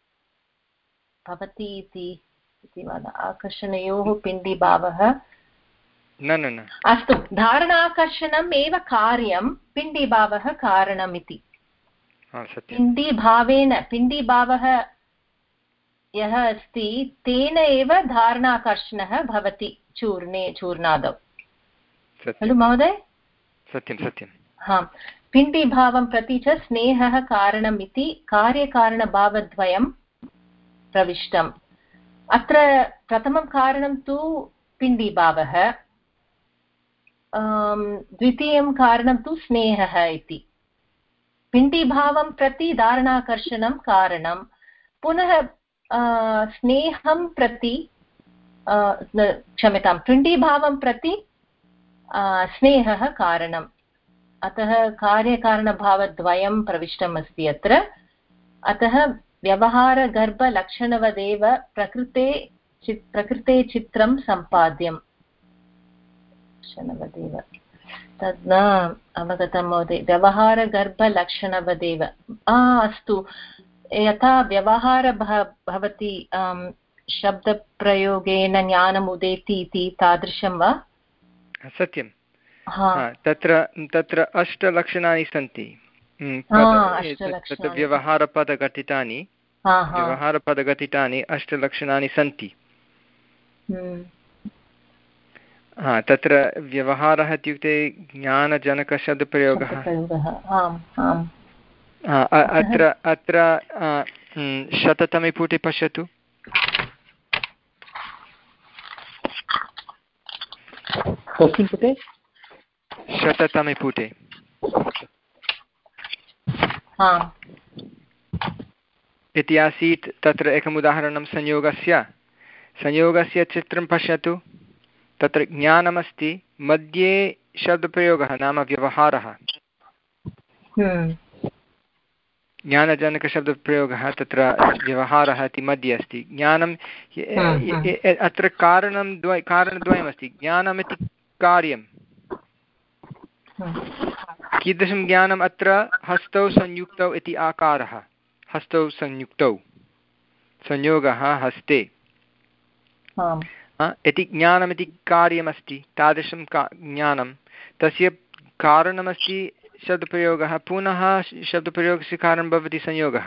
भवति इति आकर्षणयोः पिण्डीभावः न न न अस्तु, धारणाकर्षणम् एव कार्यं, पिण्डीभावः कारणम् इति। पिण्डीभावेन पिण्डीभावः यः अस्ति तेन एव धारणाकर्षणः भवति चूर्णे चूर्णादौ, खलु महोदय? सत्यं सत्यं। हा, पिण्डीभावं प्रति च स्नेहः कारणम् इति कार्यकारणभावद्वयं प्रविष्टम्। अत्र प्रथमं कारणं तु पिण्डीभावः, द्वितीयं कारणं तु स्नेहः इति। पिण्डीभावं प्रति धारणाकर्षणं कारणं, पुनः स्नेहं प्रति क्षम्यतां पिण्डीभावं प्रति स्नेहः कारणम्। अतः कार्यकारणभावद्वयं प्रविष्टम् अस्ति अत्र। अतः व्यवहारगर्भलक्षणवदेव प्रकृते चित् प्रकृते चित्रं सम्पाद्यम्। लक्षणवदेव तद् न अवगतं महोदय। व्यवहारगर्भलक्षणवदेव अस्तु, यथा व्यवहार भवति शब्दप्रयोगेन ज्ञानम् उदेति इति, तादृशं वा? सत्यं। तत्र तत्र अष्टलक्षणानि सन्ति, व्यवहारपदघटितानि व्यवहारपदघटितानि अष्टलक्षणानि सन्ति। हा, तत्र व्यवहारः इत्युक्ते ज्ञानजनकशब्दप्रयोगः। अत्र अत्र शततमे पुटे पश्यतु। कस्मिन् पुटे? शततमे पुटे। इति आसीत् तत्र एकम् उदाहरणं संयोगस्य संयोगस्य चित्रं पश्यतु। तत्र ज्ञानमस्ति, मध्ये शब्दप्रयोगः नाम व्यवहारः। ज्ञानजनकशब्दप्रयोगः तत्र व्यवहारः इति मध्ये अस्ति ज्ञानं अत्र कारणं द्वय कारणद्वयमस्ति ज्ञानमिति कार्यं कीदृशं ज्ञानम् अत्र हस्तौ संयुक्तौ इति आकारः हस्तौ संयुक्तौ संयोगः हस्ते इति ज्ञानमिति कार्यमस्ति तादृशं का ज्ञानं तस्य कारणमस्ति शब्दप्रयोगः पुनः शब्दप्रयोगस्य कारणं भवति संयोगः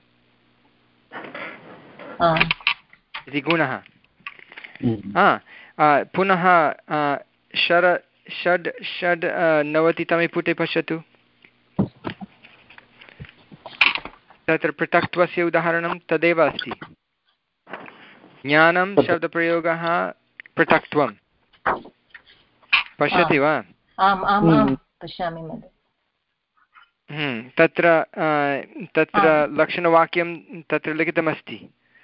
इति गुणः पुनः षड् षड् षड् नवतितमे पुटे पश्यतु तत्र पृथक्त्वस्य उदाहरणं तदेव अस्ति ज्ञानं शब्दप्रयोगः पृथक्त्वं पश्यति वा आम् आम् आम् पश्यामि महोदय तत्र तत्र लक्षणवाक्यं तत्र लिखितमस्ति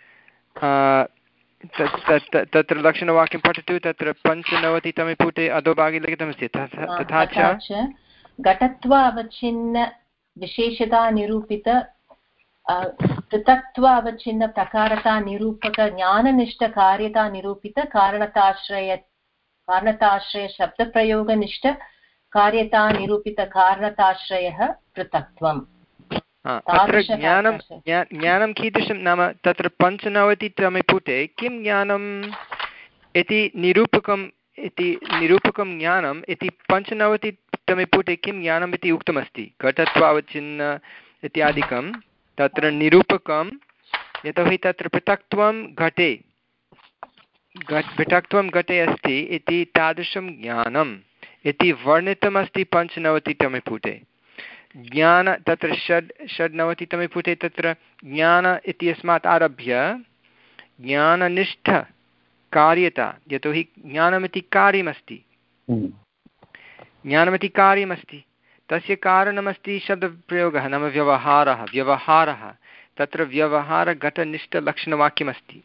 तत्र लक्षणवाक्यं पठतु तत्र पञ्चनवतितमे पुटे अधोभागे लिखितमस्ति तथा च घटत्व अवच्छिन्न विशेषता निरूपित पृथक्त्व अवच्छिन्न प्रकारता निरूपक ज्ञाननिष्ठ कार्यता निरूपित कारणताश्रय कारणताश्रय शब्दप्रयोगनिष्ठ कार्यता निरूपित कारणताश्रयः पृथक्त्वम् अत्र ज्ञानं ज्ञानं कीदृशं नाम तत्र पञ्चनवतितमे पुटे किं ज्ञानम् इति निरूपकम् इति निरूपकं ज्ञानम् इति पञ्चनवतितमे पुटे किं ज्ञानम् इति उक्तमस्ति घटत्वावच्छिन्न इत्यादिकं तत्र निरूपकं यतोहि तत्र पृथक्त्वं घटे पृथक्त्वं घटे अस्ति इति तादृशं ज्ञानम् इति वर्णितमस्ति पञ्चनवतितमे पुटे ज्ञान तत्र षड् षड्नवतितमे पुटे तत्र ज्ञान इत्यस्मात् आरभ्य ज्ञाननिष्ठकार्यता यतोहि ज्ञानमिति कार्यमस्ति ज्ञानमिति कार्यमस्ति तस्य कारणमस्ति शब्दप्रयोगः नाम व्यवहारः व्यवहारः तत्र व्यवहारघटनिष्ठलक्षणवाक्यमस्ति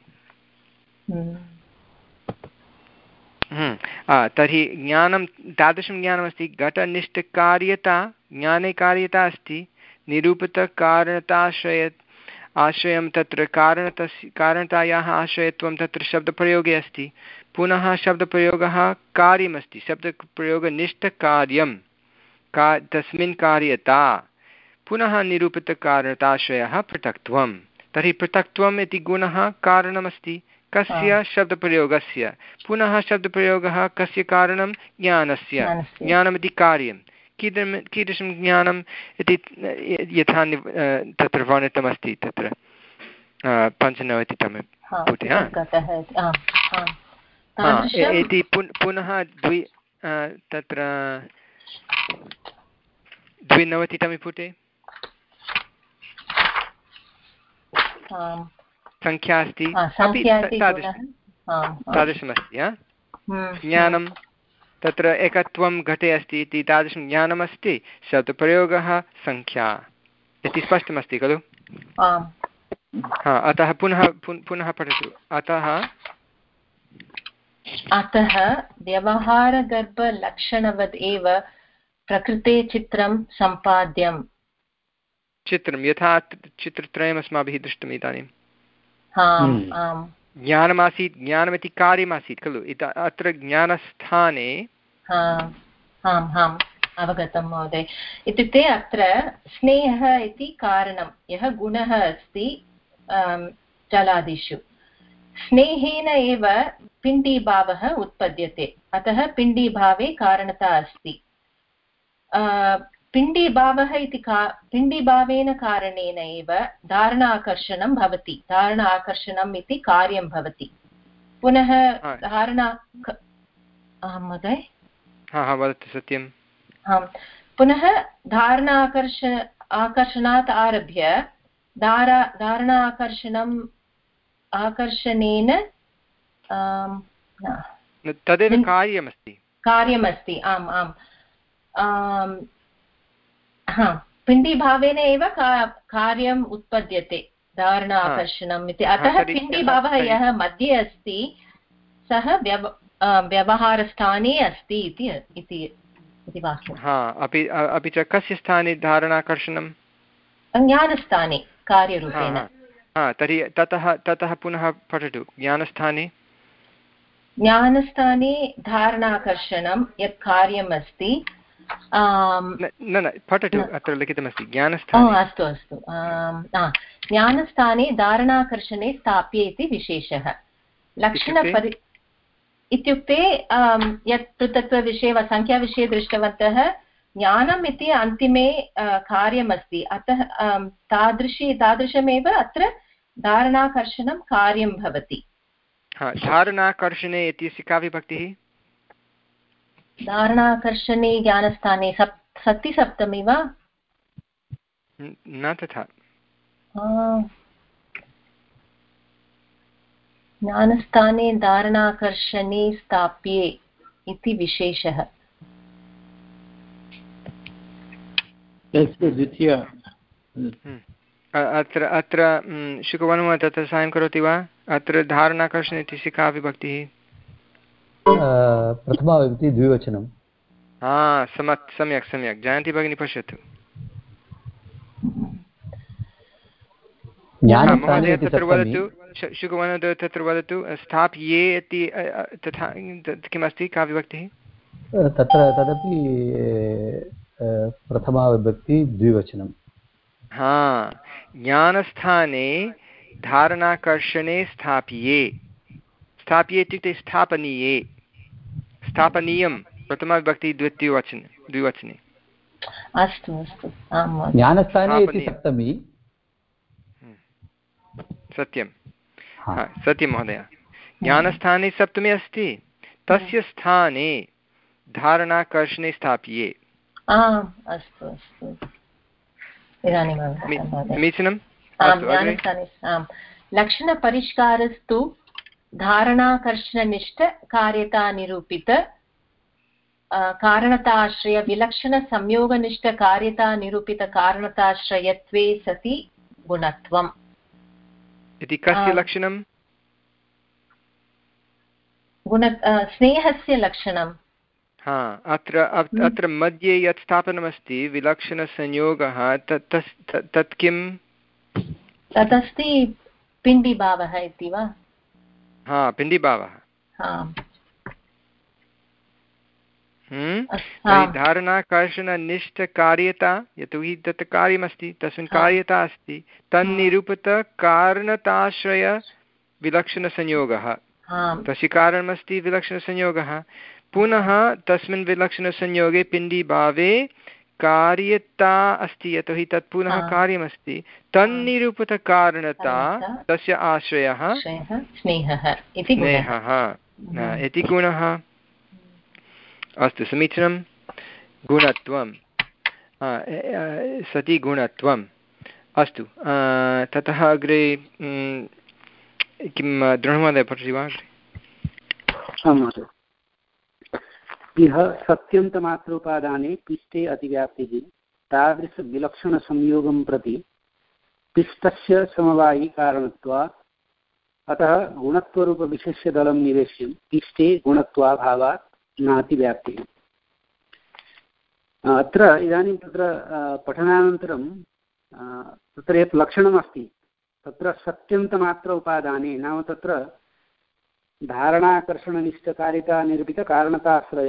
तर्हि ज्ञानं तादृशं ज्ञानमस्ति घटनिष्ठकार्यता ज्ञाने कार्यता अस्ति निरूपितकारणताश्रय आश्रयं तत्र कारणतस्य कारणतायाः आश्रयत्वं तत्र शब्दप्रयोगे अस्ति पुनः शब्दप्रयोगः कार्यमस्ति शब्दप्रयोगनिष्ठकार्यं का तस्मिन् कार्यता पुनः निरूपितकारणताश्रयः पृथक्त्वं तर्हि पृथक्त्वम् इति गुणः कारणमस्ति कस्य शब्दप्रयोगस्य पुनः शब्दप्रयोगः कस्य कारणं ज्ञानस्य ज्ञानमिति कार्यं कीदृशं कीदृशं ज्ञानम् इति यथा तत्र वर्णितमस्ति तत्र पञ्चनवतितमे पुटे इति पुनः द्वि तत्र द्विनवतितमे पुटे संख्या अस्ति अपि तादृशं तादृशमस्ति ज्ञानं तत्र एकत्वं घटे अस्ति इति तादृशं ज्ञानमस्ति शब्दप्रयोगः संख्या इति स्पष्टमस्ति खलु अतः पुनः पुनः पठतु अतः अतः व्यवहारगर्भलक्षणवद् एव प्रकृते चित्रं सम्पाद्यम् चित्रं यथा चित्रत्रयम् अस्माभिः दृष्टम् इदानीं आम् ज्ञानमासीत् ज्ञानमिति कार्यमासीत् खलु अत्र ज्ञानस्थाने आम् आम् अवगतं महोदय इत्युक्ते अत्र स्नेहः इति कारणं यः गुणः अस्ति जलादिषु स्नेहेन एव पिण्डीभावः उत्पद्यते अतः पिण्डीभावे कारणता अस्ति पिण्डीभावः इति का पिण्डीभावेन कारणेन एव धारण आकर्षणं भवति धारण आकर्षणम् इति कार्यं भवति पुनः धारण महोदय वदतु सत्यं पुनः धारण आकर्ष आकर्षणात् आरभ्य धार धारण आकर्षणम् आकर्षणेन तदेव कार्यमस्ति कार्यमस्ति आम् आम् हा पिण्डीभावेन एव कार्यम् उत्पद्यते धारण आकर्षणम् इति अतः पिण्डीभावः यः मध्ये अस्ति सः व्यव व्यवहारस्थाने अस्ति इति वाक्यम् अपि अपि च कस्य स्थाने धारणाकर्षणं ज्ञानस्थाने कार्यरूपेण। तर्हि ततः ततः पुनः पठतु। ज्ञानस्थाने ज्ञानस्थाने धारणाकर्षणं यत् कार्यम् अस्ति न न पठतु। अत्र लिखितमस्ति ज्ञानस्थाने। अस्तु अस्तु ज्ञानस्थाने धारणाकर्षणे स्थाप्ये इति विशेषः। लक्षणपरि इत्युक्ते यत् पृथक्त्वविषये वा सङ्ख्याविषये दृष्टवन्तः ज्ञानम् इति अन्तिमे कार्यमस्ति, अतः तादृशी तादृशमेव अत्र धारणाकर्षणं कार्यं भवति। धारणाकर्षणे इत्यस्य का विभक्तिः? धारणाकर्षणे ज्ञानस्थाने सप् सप्तमी वा? न तथा। ज्ञानस्थाने धारणाकर्षणे स्थाप्ये इति विशेषः। अत्र अत्र शुकवनुः तत्र साहाय्यं करोति वा? अत्र धारणाकर्षणे इत्यस्य का विभक्तिः? प्रथमा विभक्ति द्विवचनं। हा सम्यक् सम्यक् सम्यक् जयन्ती भगिनी पश्यतु। महोदय तत्र वदतु, शुकवनुः तत्र वदतु, स्थाप्ये इति तथा किमस्ति, का विभक्तिः? तत्र तदपि प्रथमा विभक्ति द्विवचनं। हा ज्ञानस्थाने धारणाकर्षणे स्थाप्ये। स्थाप्ये इत्युक्ते स्थापनीये, स्थापनीयं प्रथमाविभक्ति द्वितीयवचने द्विवचने। अस्तु अस्तु ज्ञानस्थाने इति सप्तमी। सत्यं सत्यं महोदय, ज्ञानस्थाने सप्तमी अस्ति, तस्य स्थाने धारणाकर्षणे स्थाप्ये। अस्तु अस्तु समीचीनं। लक्षणपरिष्कारस्तु धारणाकर्षणनिष्ठकार्यतानिरूपित कारणताश्रयविलक्षणसंयोगनिष्ठकार्यतानिरूपितकारणताश्रयत्वे सति गुणत्वम् इति कस्य लक्षणं? गुण स्नेहस्य लक्षणं। हा अत्र अत्र मध्ये यत् स्थापनमस्ति विलक्षणसंयोगः, तत् तत् किं? तदस्ति पिण्डिभावः इति वा? हा पिण्डिभावः। धारणाकर्षणनिष्ठकार्यता, यतोहि तत् कार्यमस्ति, तस्मिन् कार्यता अस्ति, तन्निरूपितकारणताश्रयविलक्षणसंयोगः, तस्य कारणमस्ति विलक्षणसंयोगः। पुनः तस्मिन् विलक्षणसंयोगे पिण्डिभावे कार्यता अस्ति, यतोहि तत् पुनः कार्यमस्ति, तन्निरूपितकारणता तस्य आश्रयः स्नेहः इति गुणः। अस्तु समीचीनं। गुणत्वं सति गुणत्वम्। अस्तु ततः अग्रे किं दृढमहोदय पठति वा? इह सत्यन्तमात्रोपादाने पिष्टे अतिव्याप्तिः तादृशविलक्षणसंयोगं प्रति पिष्टस्य समवायी कारणत्वात् अतः गुणत्वरूपविशेष्यदलं निवेश्यं पिष्टे गुणत्वाभावात् नातिव्याप्तिः। अत्र इदानीं तत्र पठनानन्तरं तत्र यत् लक्षणमस्ति तत्र सत्यन्तमात्र उपादाने, नाम तत्र धारणाकर्षणनिष्ठकारिता निरूपितकारणताश्रय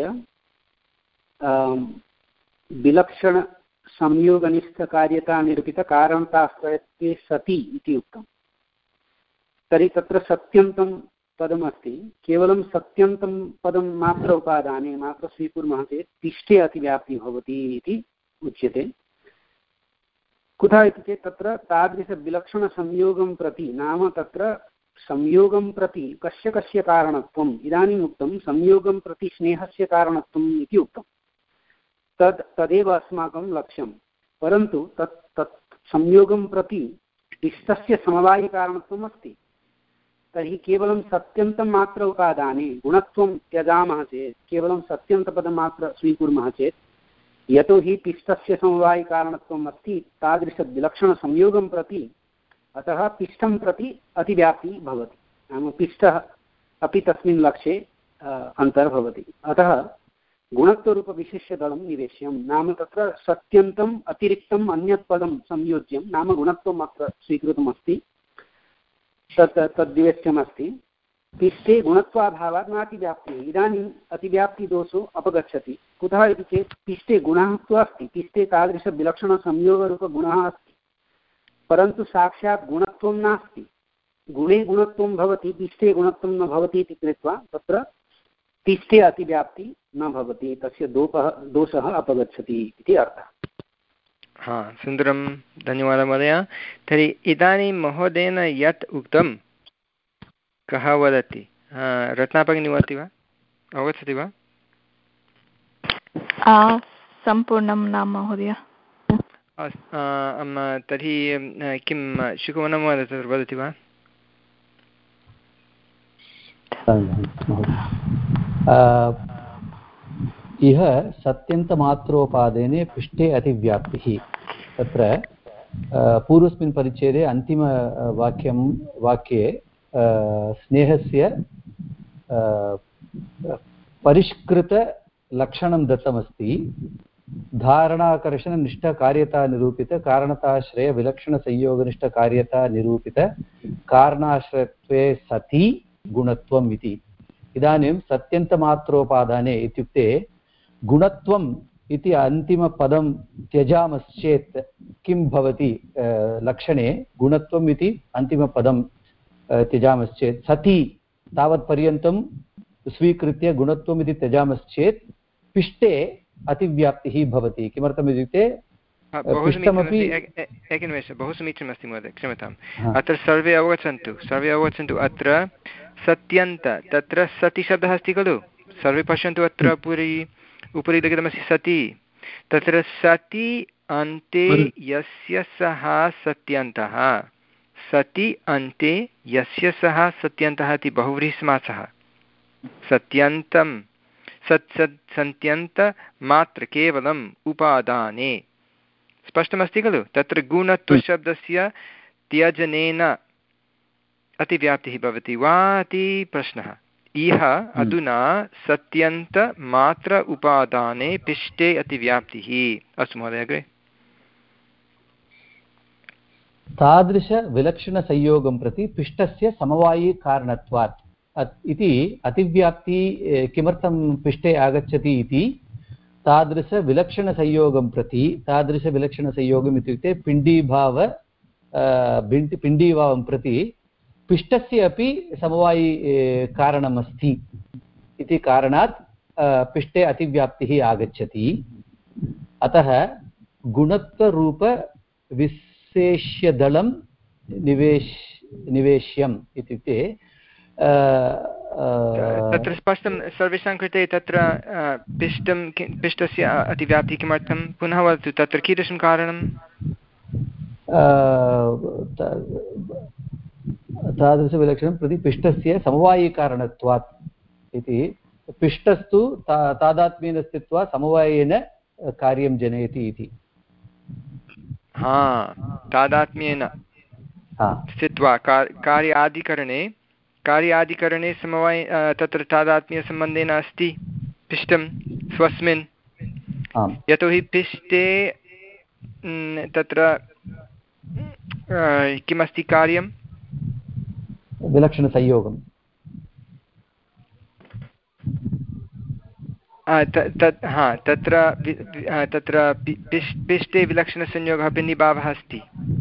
विलक्षणसंयोगनिष्ठकार्यता निरूपितकारणताश्रयत्वे सति इति उक्तं। तर्हि तत्र सत्यन्तं पदमस्ति, केवलं सत्यन्तं पदं मात्र उपादाने मात्र स्वीकुर्मः चेत् पिष्टे अतिव्याप्तिः भवति इति उच्यते। कुतः इति चेत् तत्र तादृशविलक्षणसंयोगं प्रति, नाम तत्र संयोगं प्रति कस्य कस्य कारणत्वम्, इदानीम् उक्तं संयोगं प्रति स्नेहस्य कारणत्वम् इति उक्तं, तद् तदेव अस्माकं लक्ष्यं। परन्तु तत् तत् संयोगं प्रति पिष्टस्य समवायिकारणत्वम् अस्ति। तर्हि केवलं सत्यन्तं मात्र उपादाने गुणत्वं त्यजामः चेत्, केवलं सत्यन्तपदं मात्र स्वीकुर्मः चेत्, यतोहि पिष्टस्य समवायिकारणत्वम् अस्ति तादृशविलक्षणसंयोगं प्रति, अतः पिष्टं प्रति अतिव्याप्तिः भवति, नाम पिष्टः अपि तस्मिन् लक्ष्ये अन्तर्भवति। अतः गुणत्वरूपविशेष्यदलं निवेश्यं नाम तत्र सत्यन्तम् अतिरिक्तम् अन्यत् पदं संयोज्यं नाम गुणत्वम् अत्र स्वीकृतमस्ति तत् तद्विवेच्यमस्ति पिष्टे गुणत्वाभावात् नातिव्याप्तिः इदानीम् अतिव्याप्तिदोषो अपगच्छति कुतः इति चेत् पिष्टे गुणः तु अस्ति पिष्टे तादृशविलक्षणसंयोगरूपगुणः अस्ति परन्तु साक्षात् गुणत्वं नास्ति गुणे गुणत्वं भवति पिष्टे गुणत्वं न भवति इति कृत्वा तत्र पिष्टे अतिव्याप्ति न भवति तस्य दोषः दोषः अपगच्छति इति अर्थः। हा सुन्दरं धन्यवादः महोदय। तर्हि इदानीं महोदयेन यत् उक्तं कः वदति रत्नाभगिनी वदति वा अवगच्छति वा? सम्पूर्णं न महोदय। तर्हि किं शुकवनं वदति वा? इह सत्यन्तमात्रोपादेने पिष्टे अतिव्याप्तिः तत्र पूर्वस्मिन् परिच्छेदे अन्तिमवाक्यं वाक्ये स्नेहस्य परिष्कृतलक्षणं दत्तमस्ति धारणाकर्षणनिष्ठकार्यतानिरूपितकारणताश्रयविलक्षणसंयोगनिष्ठकार्यतानिरूपितकारणाश्रयत्वे सति गुणत्वम् इति। इदानीं सत्यन्तमात्रोपादाने इत्युक्ते गुणत्वम् इति अन्तिमपदं त्यजामश्चेत् किं भवति लक्षणे गुणत्वम् इति अन्तिमपदं त्यजामश्चेत् सति तावत्पर्यन्तं स्वीकृत्य गुणत्वम् इति त्यजामश्चेत् पिष्टे अतिव्याप्तिः भवति। किमर्थम् इत्युक्ते पिष्टमपि एकनिमेषः बहु समीचीनमस्ति महोदय क्षम्यताम् अत्र सर्वे अवगच्छन्तु सर्वे अवगच्छन्तु अत्र सत्यन्त तत्र सति शब्दः अस्ति खलु सर्वे पश्यन्तु अत्र उपरि उपरि लिखितमस्ति सति तत्र सति अन्ते यस्य सः सत्यन्तः सति अन्ते यस्य सः सत्यन्तः इति बहुव्रीहिसमासः सत्यन्तं सत् सत् सन्त्यन्तमात्र केवलम् उपादाने स्पष्टमस्ति खलु तत्र गुणत्वशब्दस्य त्यजनेन अतिव्याप्तिः भवति वा इति प्रश्नः। इह अधुना सत्यन्तमात्र उपादाने पिष्टे अतिव्याप्तिः। अस्तु महोदय अग्रे। तादृशविलक्षणसंयोगं प्रति पिष्टस्य समवायिकारणत्वात् इति अतिव्याप्ति किमर्थं पिष्टे आगच्छति इति तादृशविलक्षणसंयोगं प्रति तादृशविलक्षणसंयोगम् इत्युक्ते पिण्डीभाव पिण्डीभावं प्रति पिष्टस्य अपि समवायि कारणमस्ति इति कारणात् पिष्टे अतिव्याप्तिः आगच्छति। अतः गुणत्वरूपविशेष्यदलं निवेश निवेश्यम् इत्युक्ते तत्र स्पष्टं सर्वेषां कृते तत्र पिष्टं पिष्टस्य अतिव्याप्तिः किमर्थं पुनः वदतु तत्र कीदृशं कारणं? तादृशविलक्षणं प्रति पिष्टस्य समवायिकारणत्वात् इति पिष्टस्तु ता तादात्म्येन स्थित्वा समवायेन कार्यं जनयति इति। हा तादात्म्येन स्थित्वा कार्यादिकरणे कार्यादिकरणे समवाय तत्र तादात्म्यसम्बन्धेन अस्ति पिष्टं स्वस्मिन् यतोहि पिष्टे तत्र किमस्ति कार्यं विलक्षणसंयोगं तत् हा तत्र तत्र पिष्टे विलक्षणसंयोगः पिण्डिभावः अस्ति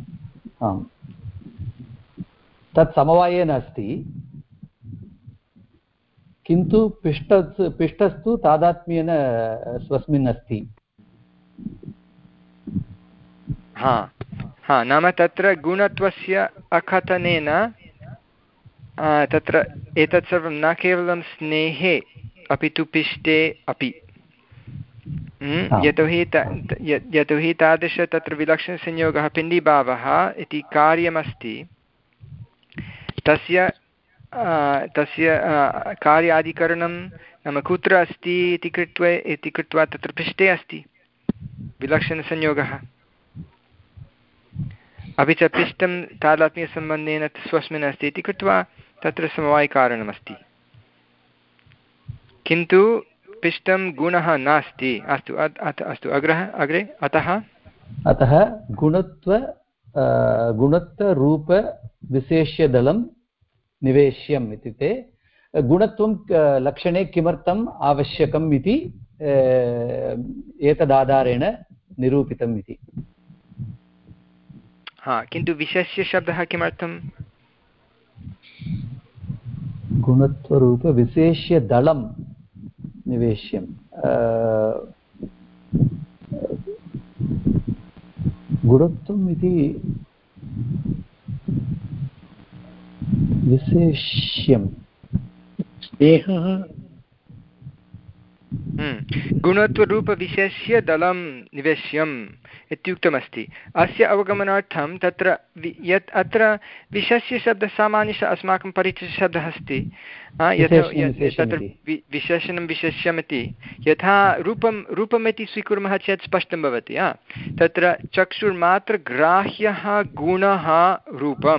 तत् समवायेन अस्ति किन्तु पिष्ट पिष्टस्तु तादात्म्येन स्वस्मिन् अस्ति। हा हा नाम तत्र गुणत्वस्य अकथनेन तत्र एतत् सर्वं न केवलं स्नेहे अपि तु पिष्टे अपि यतोहि यतोहि तादृश तत्र विलक्षणसंयोगः पिण्डीभावः इति कार्यमस्ति तस्य तस्य कार्यादिकरणं नाम कुत्र अस्ति इति कृत्वा इति कृत्वा तत्र पिष्टे अस्ति विलक्षणसंयोगः अपि च पिष्टं तादात्म्यसम्बन्धेन स्वस्मिन् अस्ति इति कृत्वा तत्र समवायिकारणमस्ति। किन्तु पिष्टं गुणः नास्ति। अस्तु अस्तु अग्रह अग्रे अतः अतः गुणत्व गुणत्वरूपविशेष्यदलं निवेश्यम् इत्युक्ते गुणत्वं लक्षणे किमर्थम् आवश्यकम् इति एतदाधारेण निरूपितम् इति। हा किन्तु विशेष्यशब्दः किमर्थं? गुणत्वरूपविशेष्यदलं निवेश्यम् गुणत्वम् इति विशेष्यं स्नेहः गुणत्वरूपविशेष्य दलं निवेश्यम् इत्युक्तमस्ति। अस्य अवगमनार्थं तत्र यत् अत्र विशेष्यशब्दः सामान्यशः अस्माकं परिचितशब्दः अस्ति तत्र विशेषणं विशेष्यमिति यथा रूपं रूपमिति स्वीकुर्मः चेत् स्पष्टं भवति। तत्र चक्षुर्मात्रग्राह्यः गुणः रूपं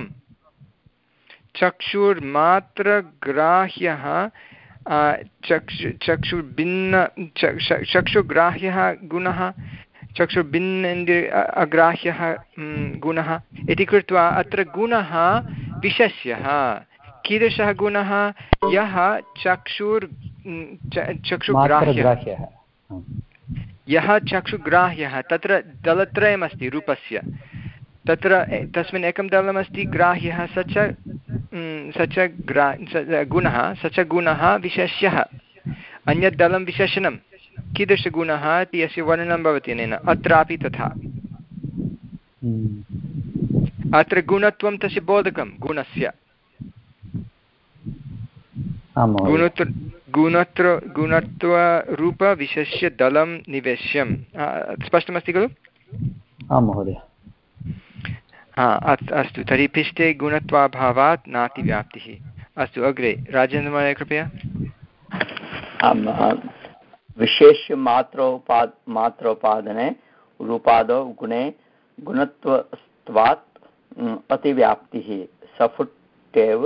चक्षुर्मात्रग्राह्यः चक्षु चक्षुर्भिन्न चक्षुग्राह्यः गुणः चक्षुर्भिन्नेन्द्रिय अग्राह्यः गुणः इति कृत्वा अत्र गुणः विशेष्यः। कीदृशः गुणः? यः चक्षुर् चक्षुग्राह्यः यः चक्षुग्राह्यः तत्र दलत्रयमस्ति रूपस्य। तत्र तस्मिन् एकं दलमस्ति ग्राह्यः स च स च ग्रा गुणः स च गुणः विशेष्यः। अन्यत् दलं विशेषणं कीदृशगुणः इति अस्य वर्णनं भवति अनेन। अत्रापि तथा अत्र गुणत्वं तस्य बोधकं गुणस्य गुणत्व गुणत्व गुणत्वरूपविशेष्य दलं निवेश्यं। स्पष्टमस्ति खलु? आं महोदय। हा अस्तु तर्हि पिष्टे गुणत्वाभावात् नातिव्याप्तिः। अस्तु अग्रे राजेन्द्रमहोदय कृपया। विशेष्यमात्रोपा मात्रोपादने रूपादौ गुणे गुणत्वत्वात् अतिव्याप्तिः सफुट्टेव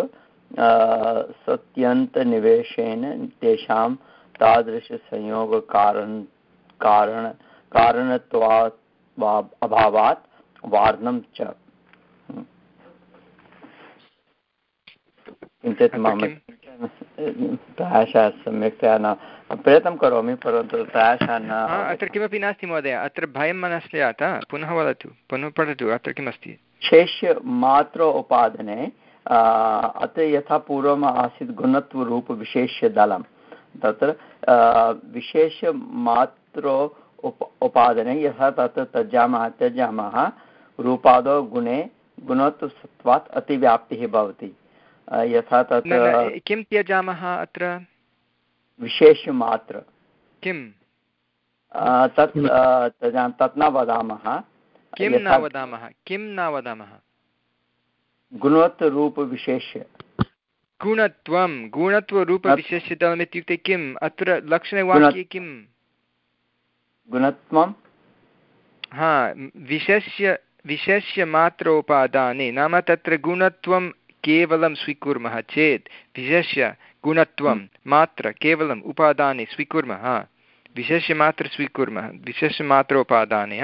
सत्यन्तनिवेशेन तेषां तादृशसंयोगकारण कारण कारणत्वात् अभावात् वार्णं च। किञ्चित् मम प्रायशः सम्यक्तया न प्रयत्नं करोमि परन्तु प्रायशः न। अत्र किमपि नास्ति महोदय, अत्र भयं मनस्यात् पुनः वदतु, पुनः पठतु। अत्र किमस्ति? विशेष्यमात्र उपादने अत्र यथा पूर्वम् आसीत् गुणत्वरूपविशेष्यदलं तत्र विशेषमात्रो उप उपादने यथा तत्र त्यजामः त्यजामः रूपादौ गुणे गुणत्वसत्वात् अतिव्याप्तिः भवति। यथा तत्र किं त्यजामः? अत्र विशेषमात्र किं तत् तत् न वदामः। किं न वदामः? किं न वदामः? गुणत्वरूपविशेष्य गुणत्वं गुणत्वरूपविशेष्यदलम् इत्युक्ते किम्? अत्र लक्षणवाक्ये किं गुणत्वं? हा विशेष्य विशेष्यमात्रोपादाने नाम तत्र गुणत्वं केवलं स्वीकुर्मः चेत् विशेष्य गुणत्वं मात्र केवलम् उपादाने स्वीकुर्मः विशेष्यमात्र स्वीकुर्मः विशेष्यमात्रोपादाने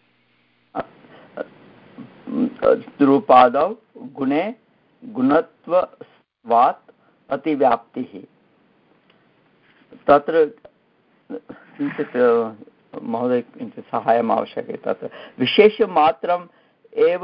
रूपादौ गुणे गुणत्वात् अतिव्याप्तिः। तत्र किञ्चित् महोदय किञ्चित् साहाय्यम् आवश्यकं। तत्र विशेषमात्रम् एव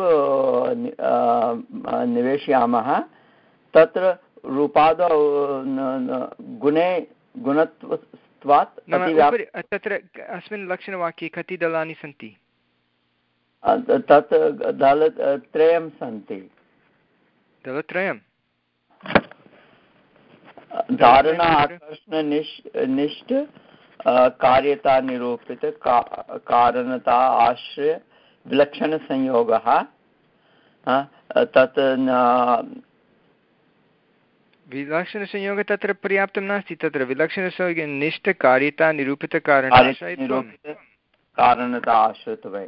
निवेशयामः तत्र रूपादौ गुणे गुणत्वात् तत्र अस्मिन् लक्षणवाक्ये कति दलानि सन्ति? तत् दलत्रयं सन्ति। दलत्रयं धारणा आकर्षण निष्ठ कार्यता निरूपित कारणता आश्रय विलक्षणसंयोगः। तत् विलक्षणसंयोगः तत्र पर्याप्तं नास्ति। तत्र विलक्षणसंयोगे निष्ठकार्यता निरूपितकारणता कारणता आश्रितवै।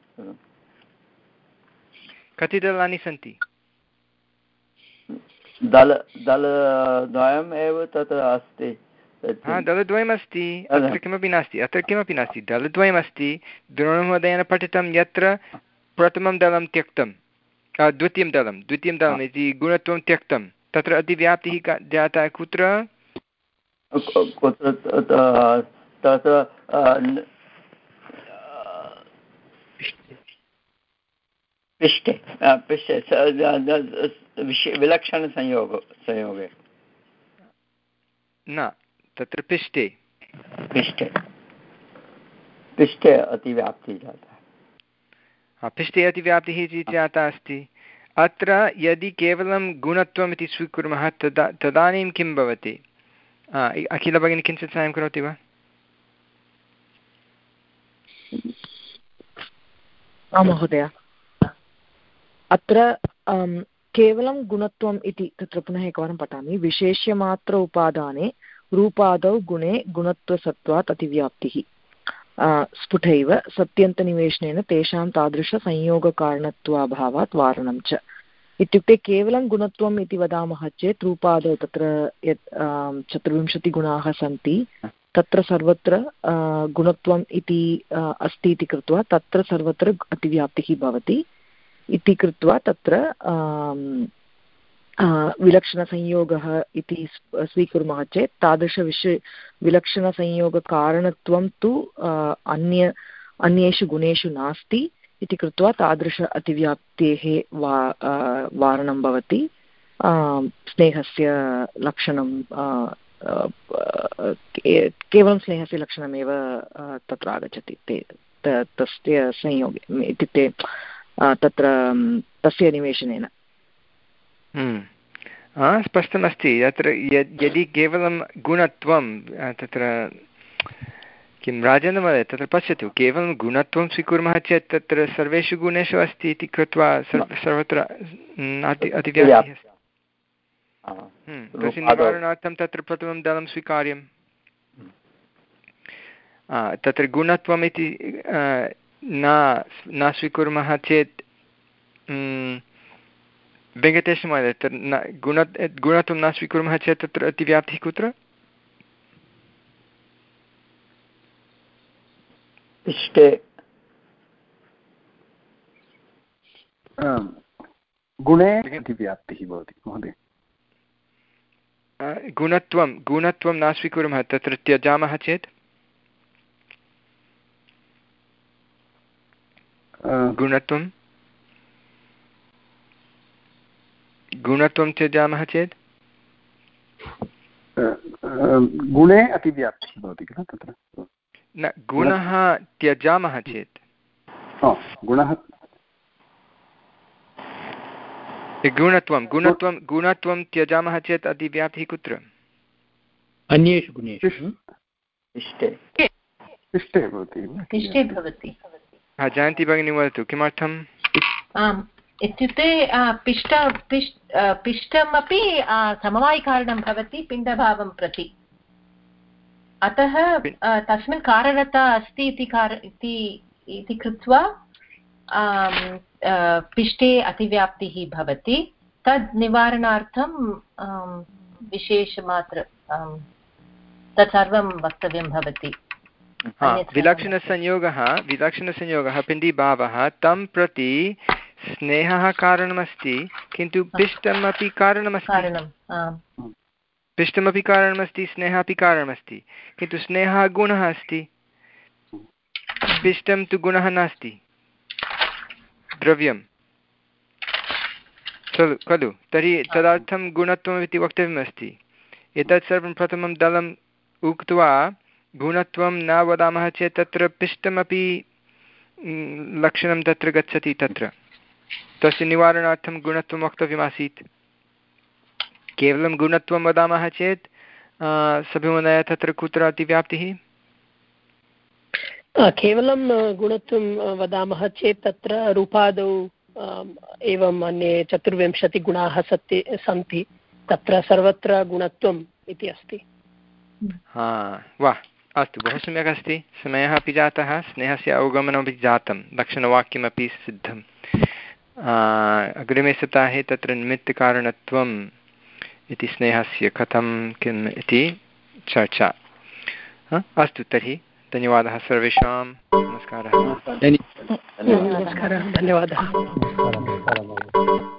कति दलानि सन्ति? दल दलद्वयम् एव तत्र अस्ति। हा दलद्वयमस्ति, अत्र किमपि नास्ति, अत्र किमपि नास्ति, दलद्वयमस्ति। द्रोणमहोदयेन पठितं यत्र प्रथमं दलं त्यक्तं, द्वितीयं दलं द्वितीयं दलम् इति गुणत्वं त्यक्तं, तत्र अतिव्याप्तिः का जाता कुत्र? तत्र पृष्ठे पृष्ठे विलक्षणसंयोग संयोगे न, तत्र पृष्ठे पृष्ठे पृष्ठे अतिव्याप्तिः जाता। हा, पृष्ठे अतिव्याप्तिः इति जाता अस्ति। अत्र यदि केवलं गुणत्वम् इति स्वीकुर्मः तदा तदानीं किं भवति? अखिलभगिनी किञ्चित् साहाय्यं करोति वा? आं महोदय, अत्र केवलं गुणत्वम् इति तत्र पुनः एकवारं पठामि। विशेष्यमात्र उपादाने रूपादौ गुणे गुणत्वसत्त्वात् अतिव्याप्तिः स्फुटैव सत्यन्तनिवेशनेन तेषां तादृशसंयोगकारणत्वाभावात् वारणं च। इत्युक्ते केवलं गुणत्वम् इति वदामः चेत् रूपादौ तत्र यत् चतुर्विंशतिगुणाः सन्ति तत्र सर्वत्र गुणत्वम् इति अस्ति इति कृत्वा तत्र सर्वत्र अतिव्याप्तिः भवति इति कृत्वा तत्र विलक्षणसंयोगः इति स्वीकुर्मः चेत् तादृशविष विलक्षणसंयोगकारणत्वं तु अन्य अन्येषु गुणेषु नास्ति इति कृत्वा तादृश अतिव्याप्तेः वा वारणं भवति। स्नेहस्य लक्षणं केवलं स्नेहस्य लक्षणमेव तत्र आगच्छति ते तस्य संयोगे इत्युक्ते तत्र तस्य निवेशनेन। स्पष्टमस्ति। यत्र यदि केवलं गुणत्वं तत्र किं राजनमहोदय तत्र पश्यतु, केवलं गुणत्वं स्वीकुर्मः चेत् तत्र सर्वेषु गुणेषु अस्ति इति कृत्वा सर्वत्र अतिव्याप्तिः अस्ति। तस्य निवारणार्थं तत्र प्रथमं दलं स्वीकार्यं। तत्र गुणत्वम् इति न न स्वीकुर्मः चेत् वेङ्कटेशमहोदय तत्र न गुण गुणत्वं न स्वीकुर्मः चेत् तत्र अतिव्याप्तिः कुत्र? इष्टे गुणे अतिव्याप्तिः भवति महोदय। गुणत्वं गुणत्वं न स्वीकुर्मः तत्र त्यजामः चेत् गुणत्वं गुणत्वं त्यजामः चेत् गुणे अतिव्याप्तिः भवति किल तत्र न गुणः त्यजामः चेत् गुणः गुणत्वं गुणत्वं गुणत्वं त्यजामः चेत् अतिव्याप्तिः कुत्र? अन्येषु गुणेषु इष्टे इष्टे भवति इष्टे भवति। हा, जयन्ती भगिनी वदतु किमर्थम्? आम्, इत्युक्ते पिष्ट पिष्ट पिष्टमपि समवायिकारणं भवति पिण्डभावं प्रति, अतः तस्मिन् कारणता अस्ति इति कार इति कृत्वा पिष्टे अतिव्याप्तिः भवति। तद् निवारणार्थं विशेषमात्र तत्सर्वं वक्तव्यं भवति। विलक्षणसंयोगः विलक्षणसंयोगः पिण्डीभावः तं प्रति स्नेहः कारणमस्ति, किन्तु पिष्टमपि कारणमस्ति। पिष्टमपि कारणमस्ति, स्नेहः अपि कारणमस्ति, किन्तु स्नेहः गुणः अस्ति, पिष्टं तु गुणः नास्ति, द्रव्यं खलु खलु तर्हि तदर्थं गुणत्वम् इति वक्तव्यमस्ति। एतत् सर्वं प्रथमं दलम् उक्त्वा गुणत्वं न वदामः चेत् तत्र पिष्टमपि लक्षणं तत्र गच्छति, तत्र तस्य निवारणार्थं गुणत्वं वक्तव्यमासीत्। केवलं गुणत्वं वदामः चेत् सभमहोदय तत्र कुत्र अतिव्याप्तिः? केवलं गुणत्वं वदामः चेत् तत्र रूपादौ एवम् अन्ये चतुर्विंशतिगुणाः सन्ति सन्ति तत्र सर्वत्र गुणत्वम् इति अस्ति। हा, वाह, अस्तु, बहु सम्यक् अस्ति। समयः अपि जातः, स्नेहस्य अवगमनमपि जातं, लक्षणवाक्यमपि सिद्धम्। अग्रिमे सप्ताहे तत्र निमित्तकारणत्वम् इति स्नेहस्य कथं किम् इति चर्चा। अस्तु तर्हि धन्यवादः सर्वेषां। नमस्कारः। नमस्कारः, धन्यवादः।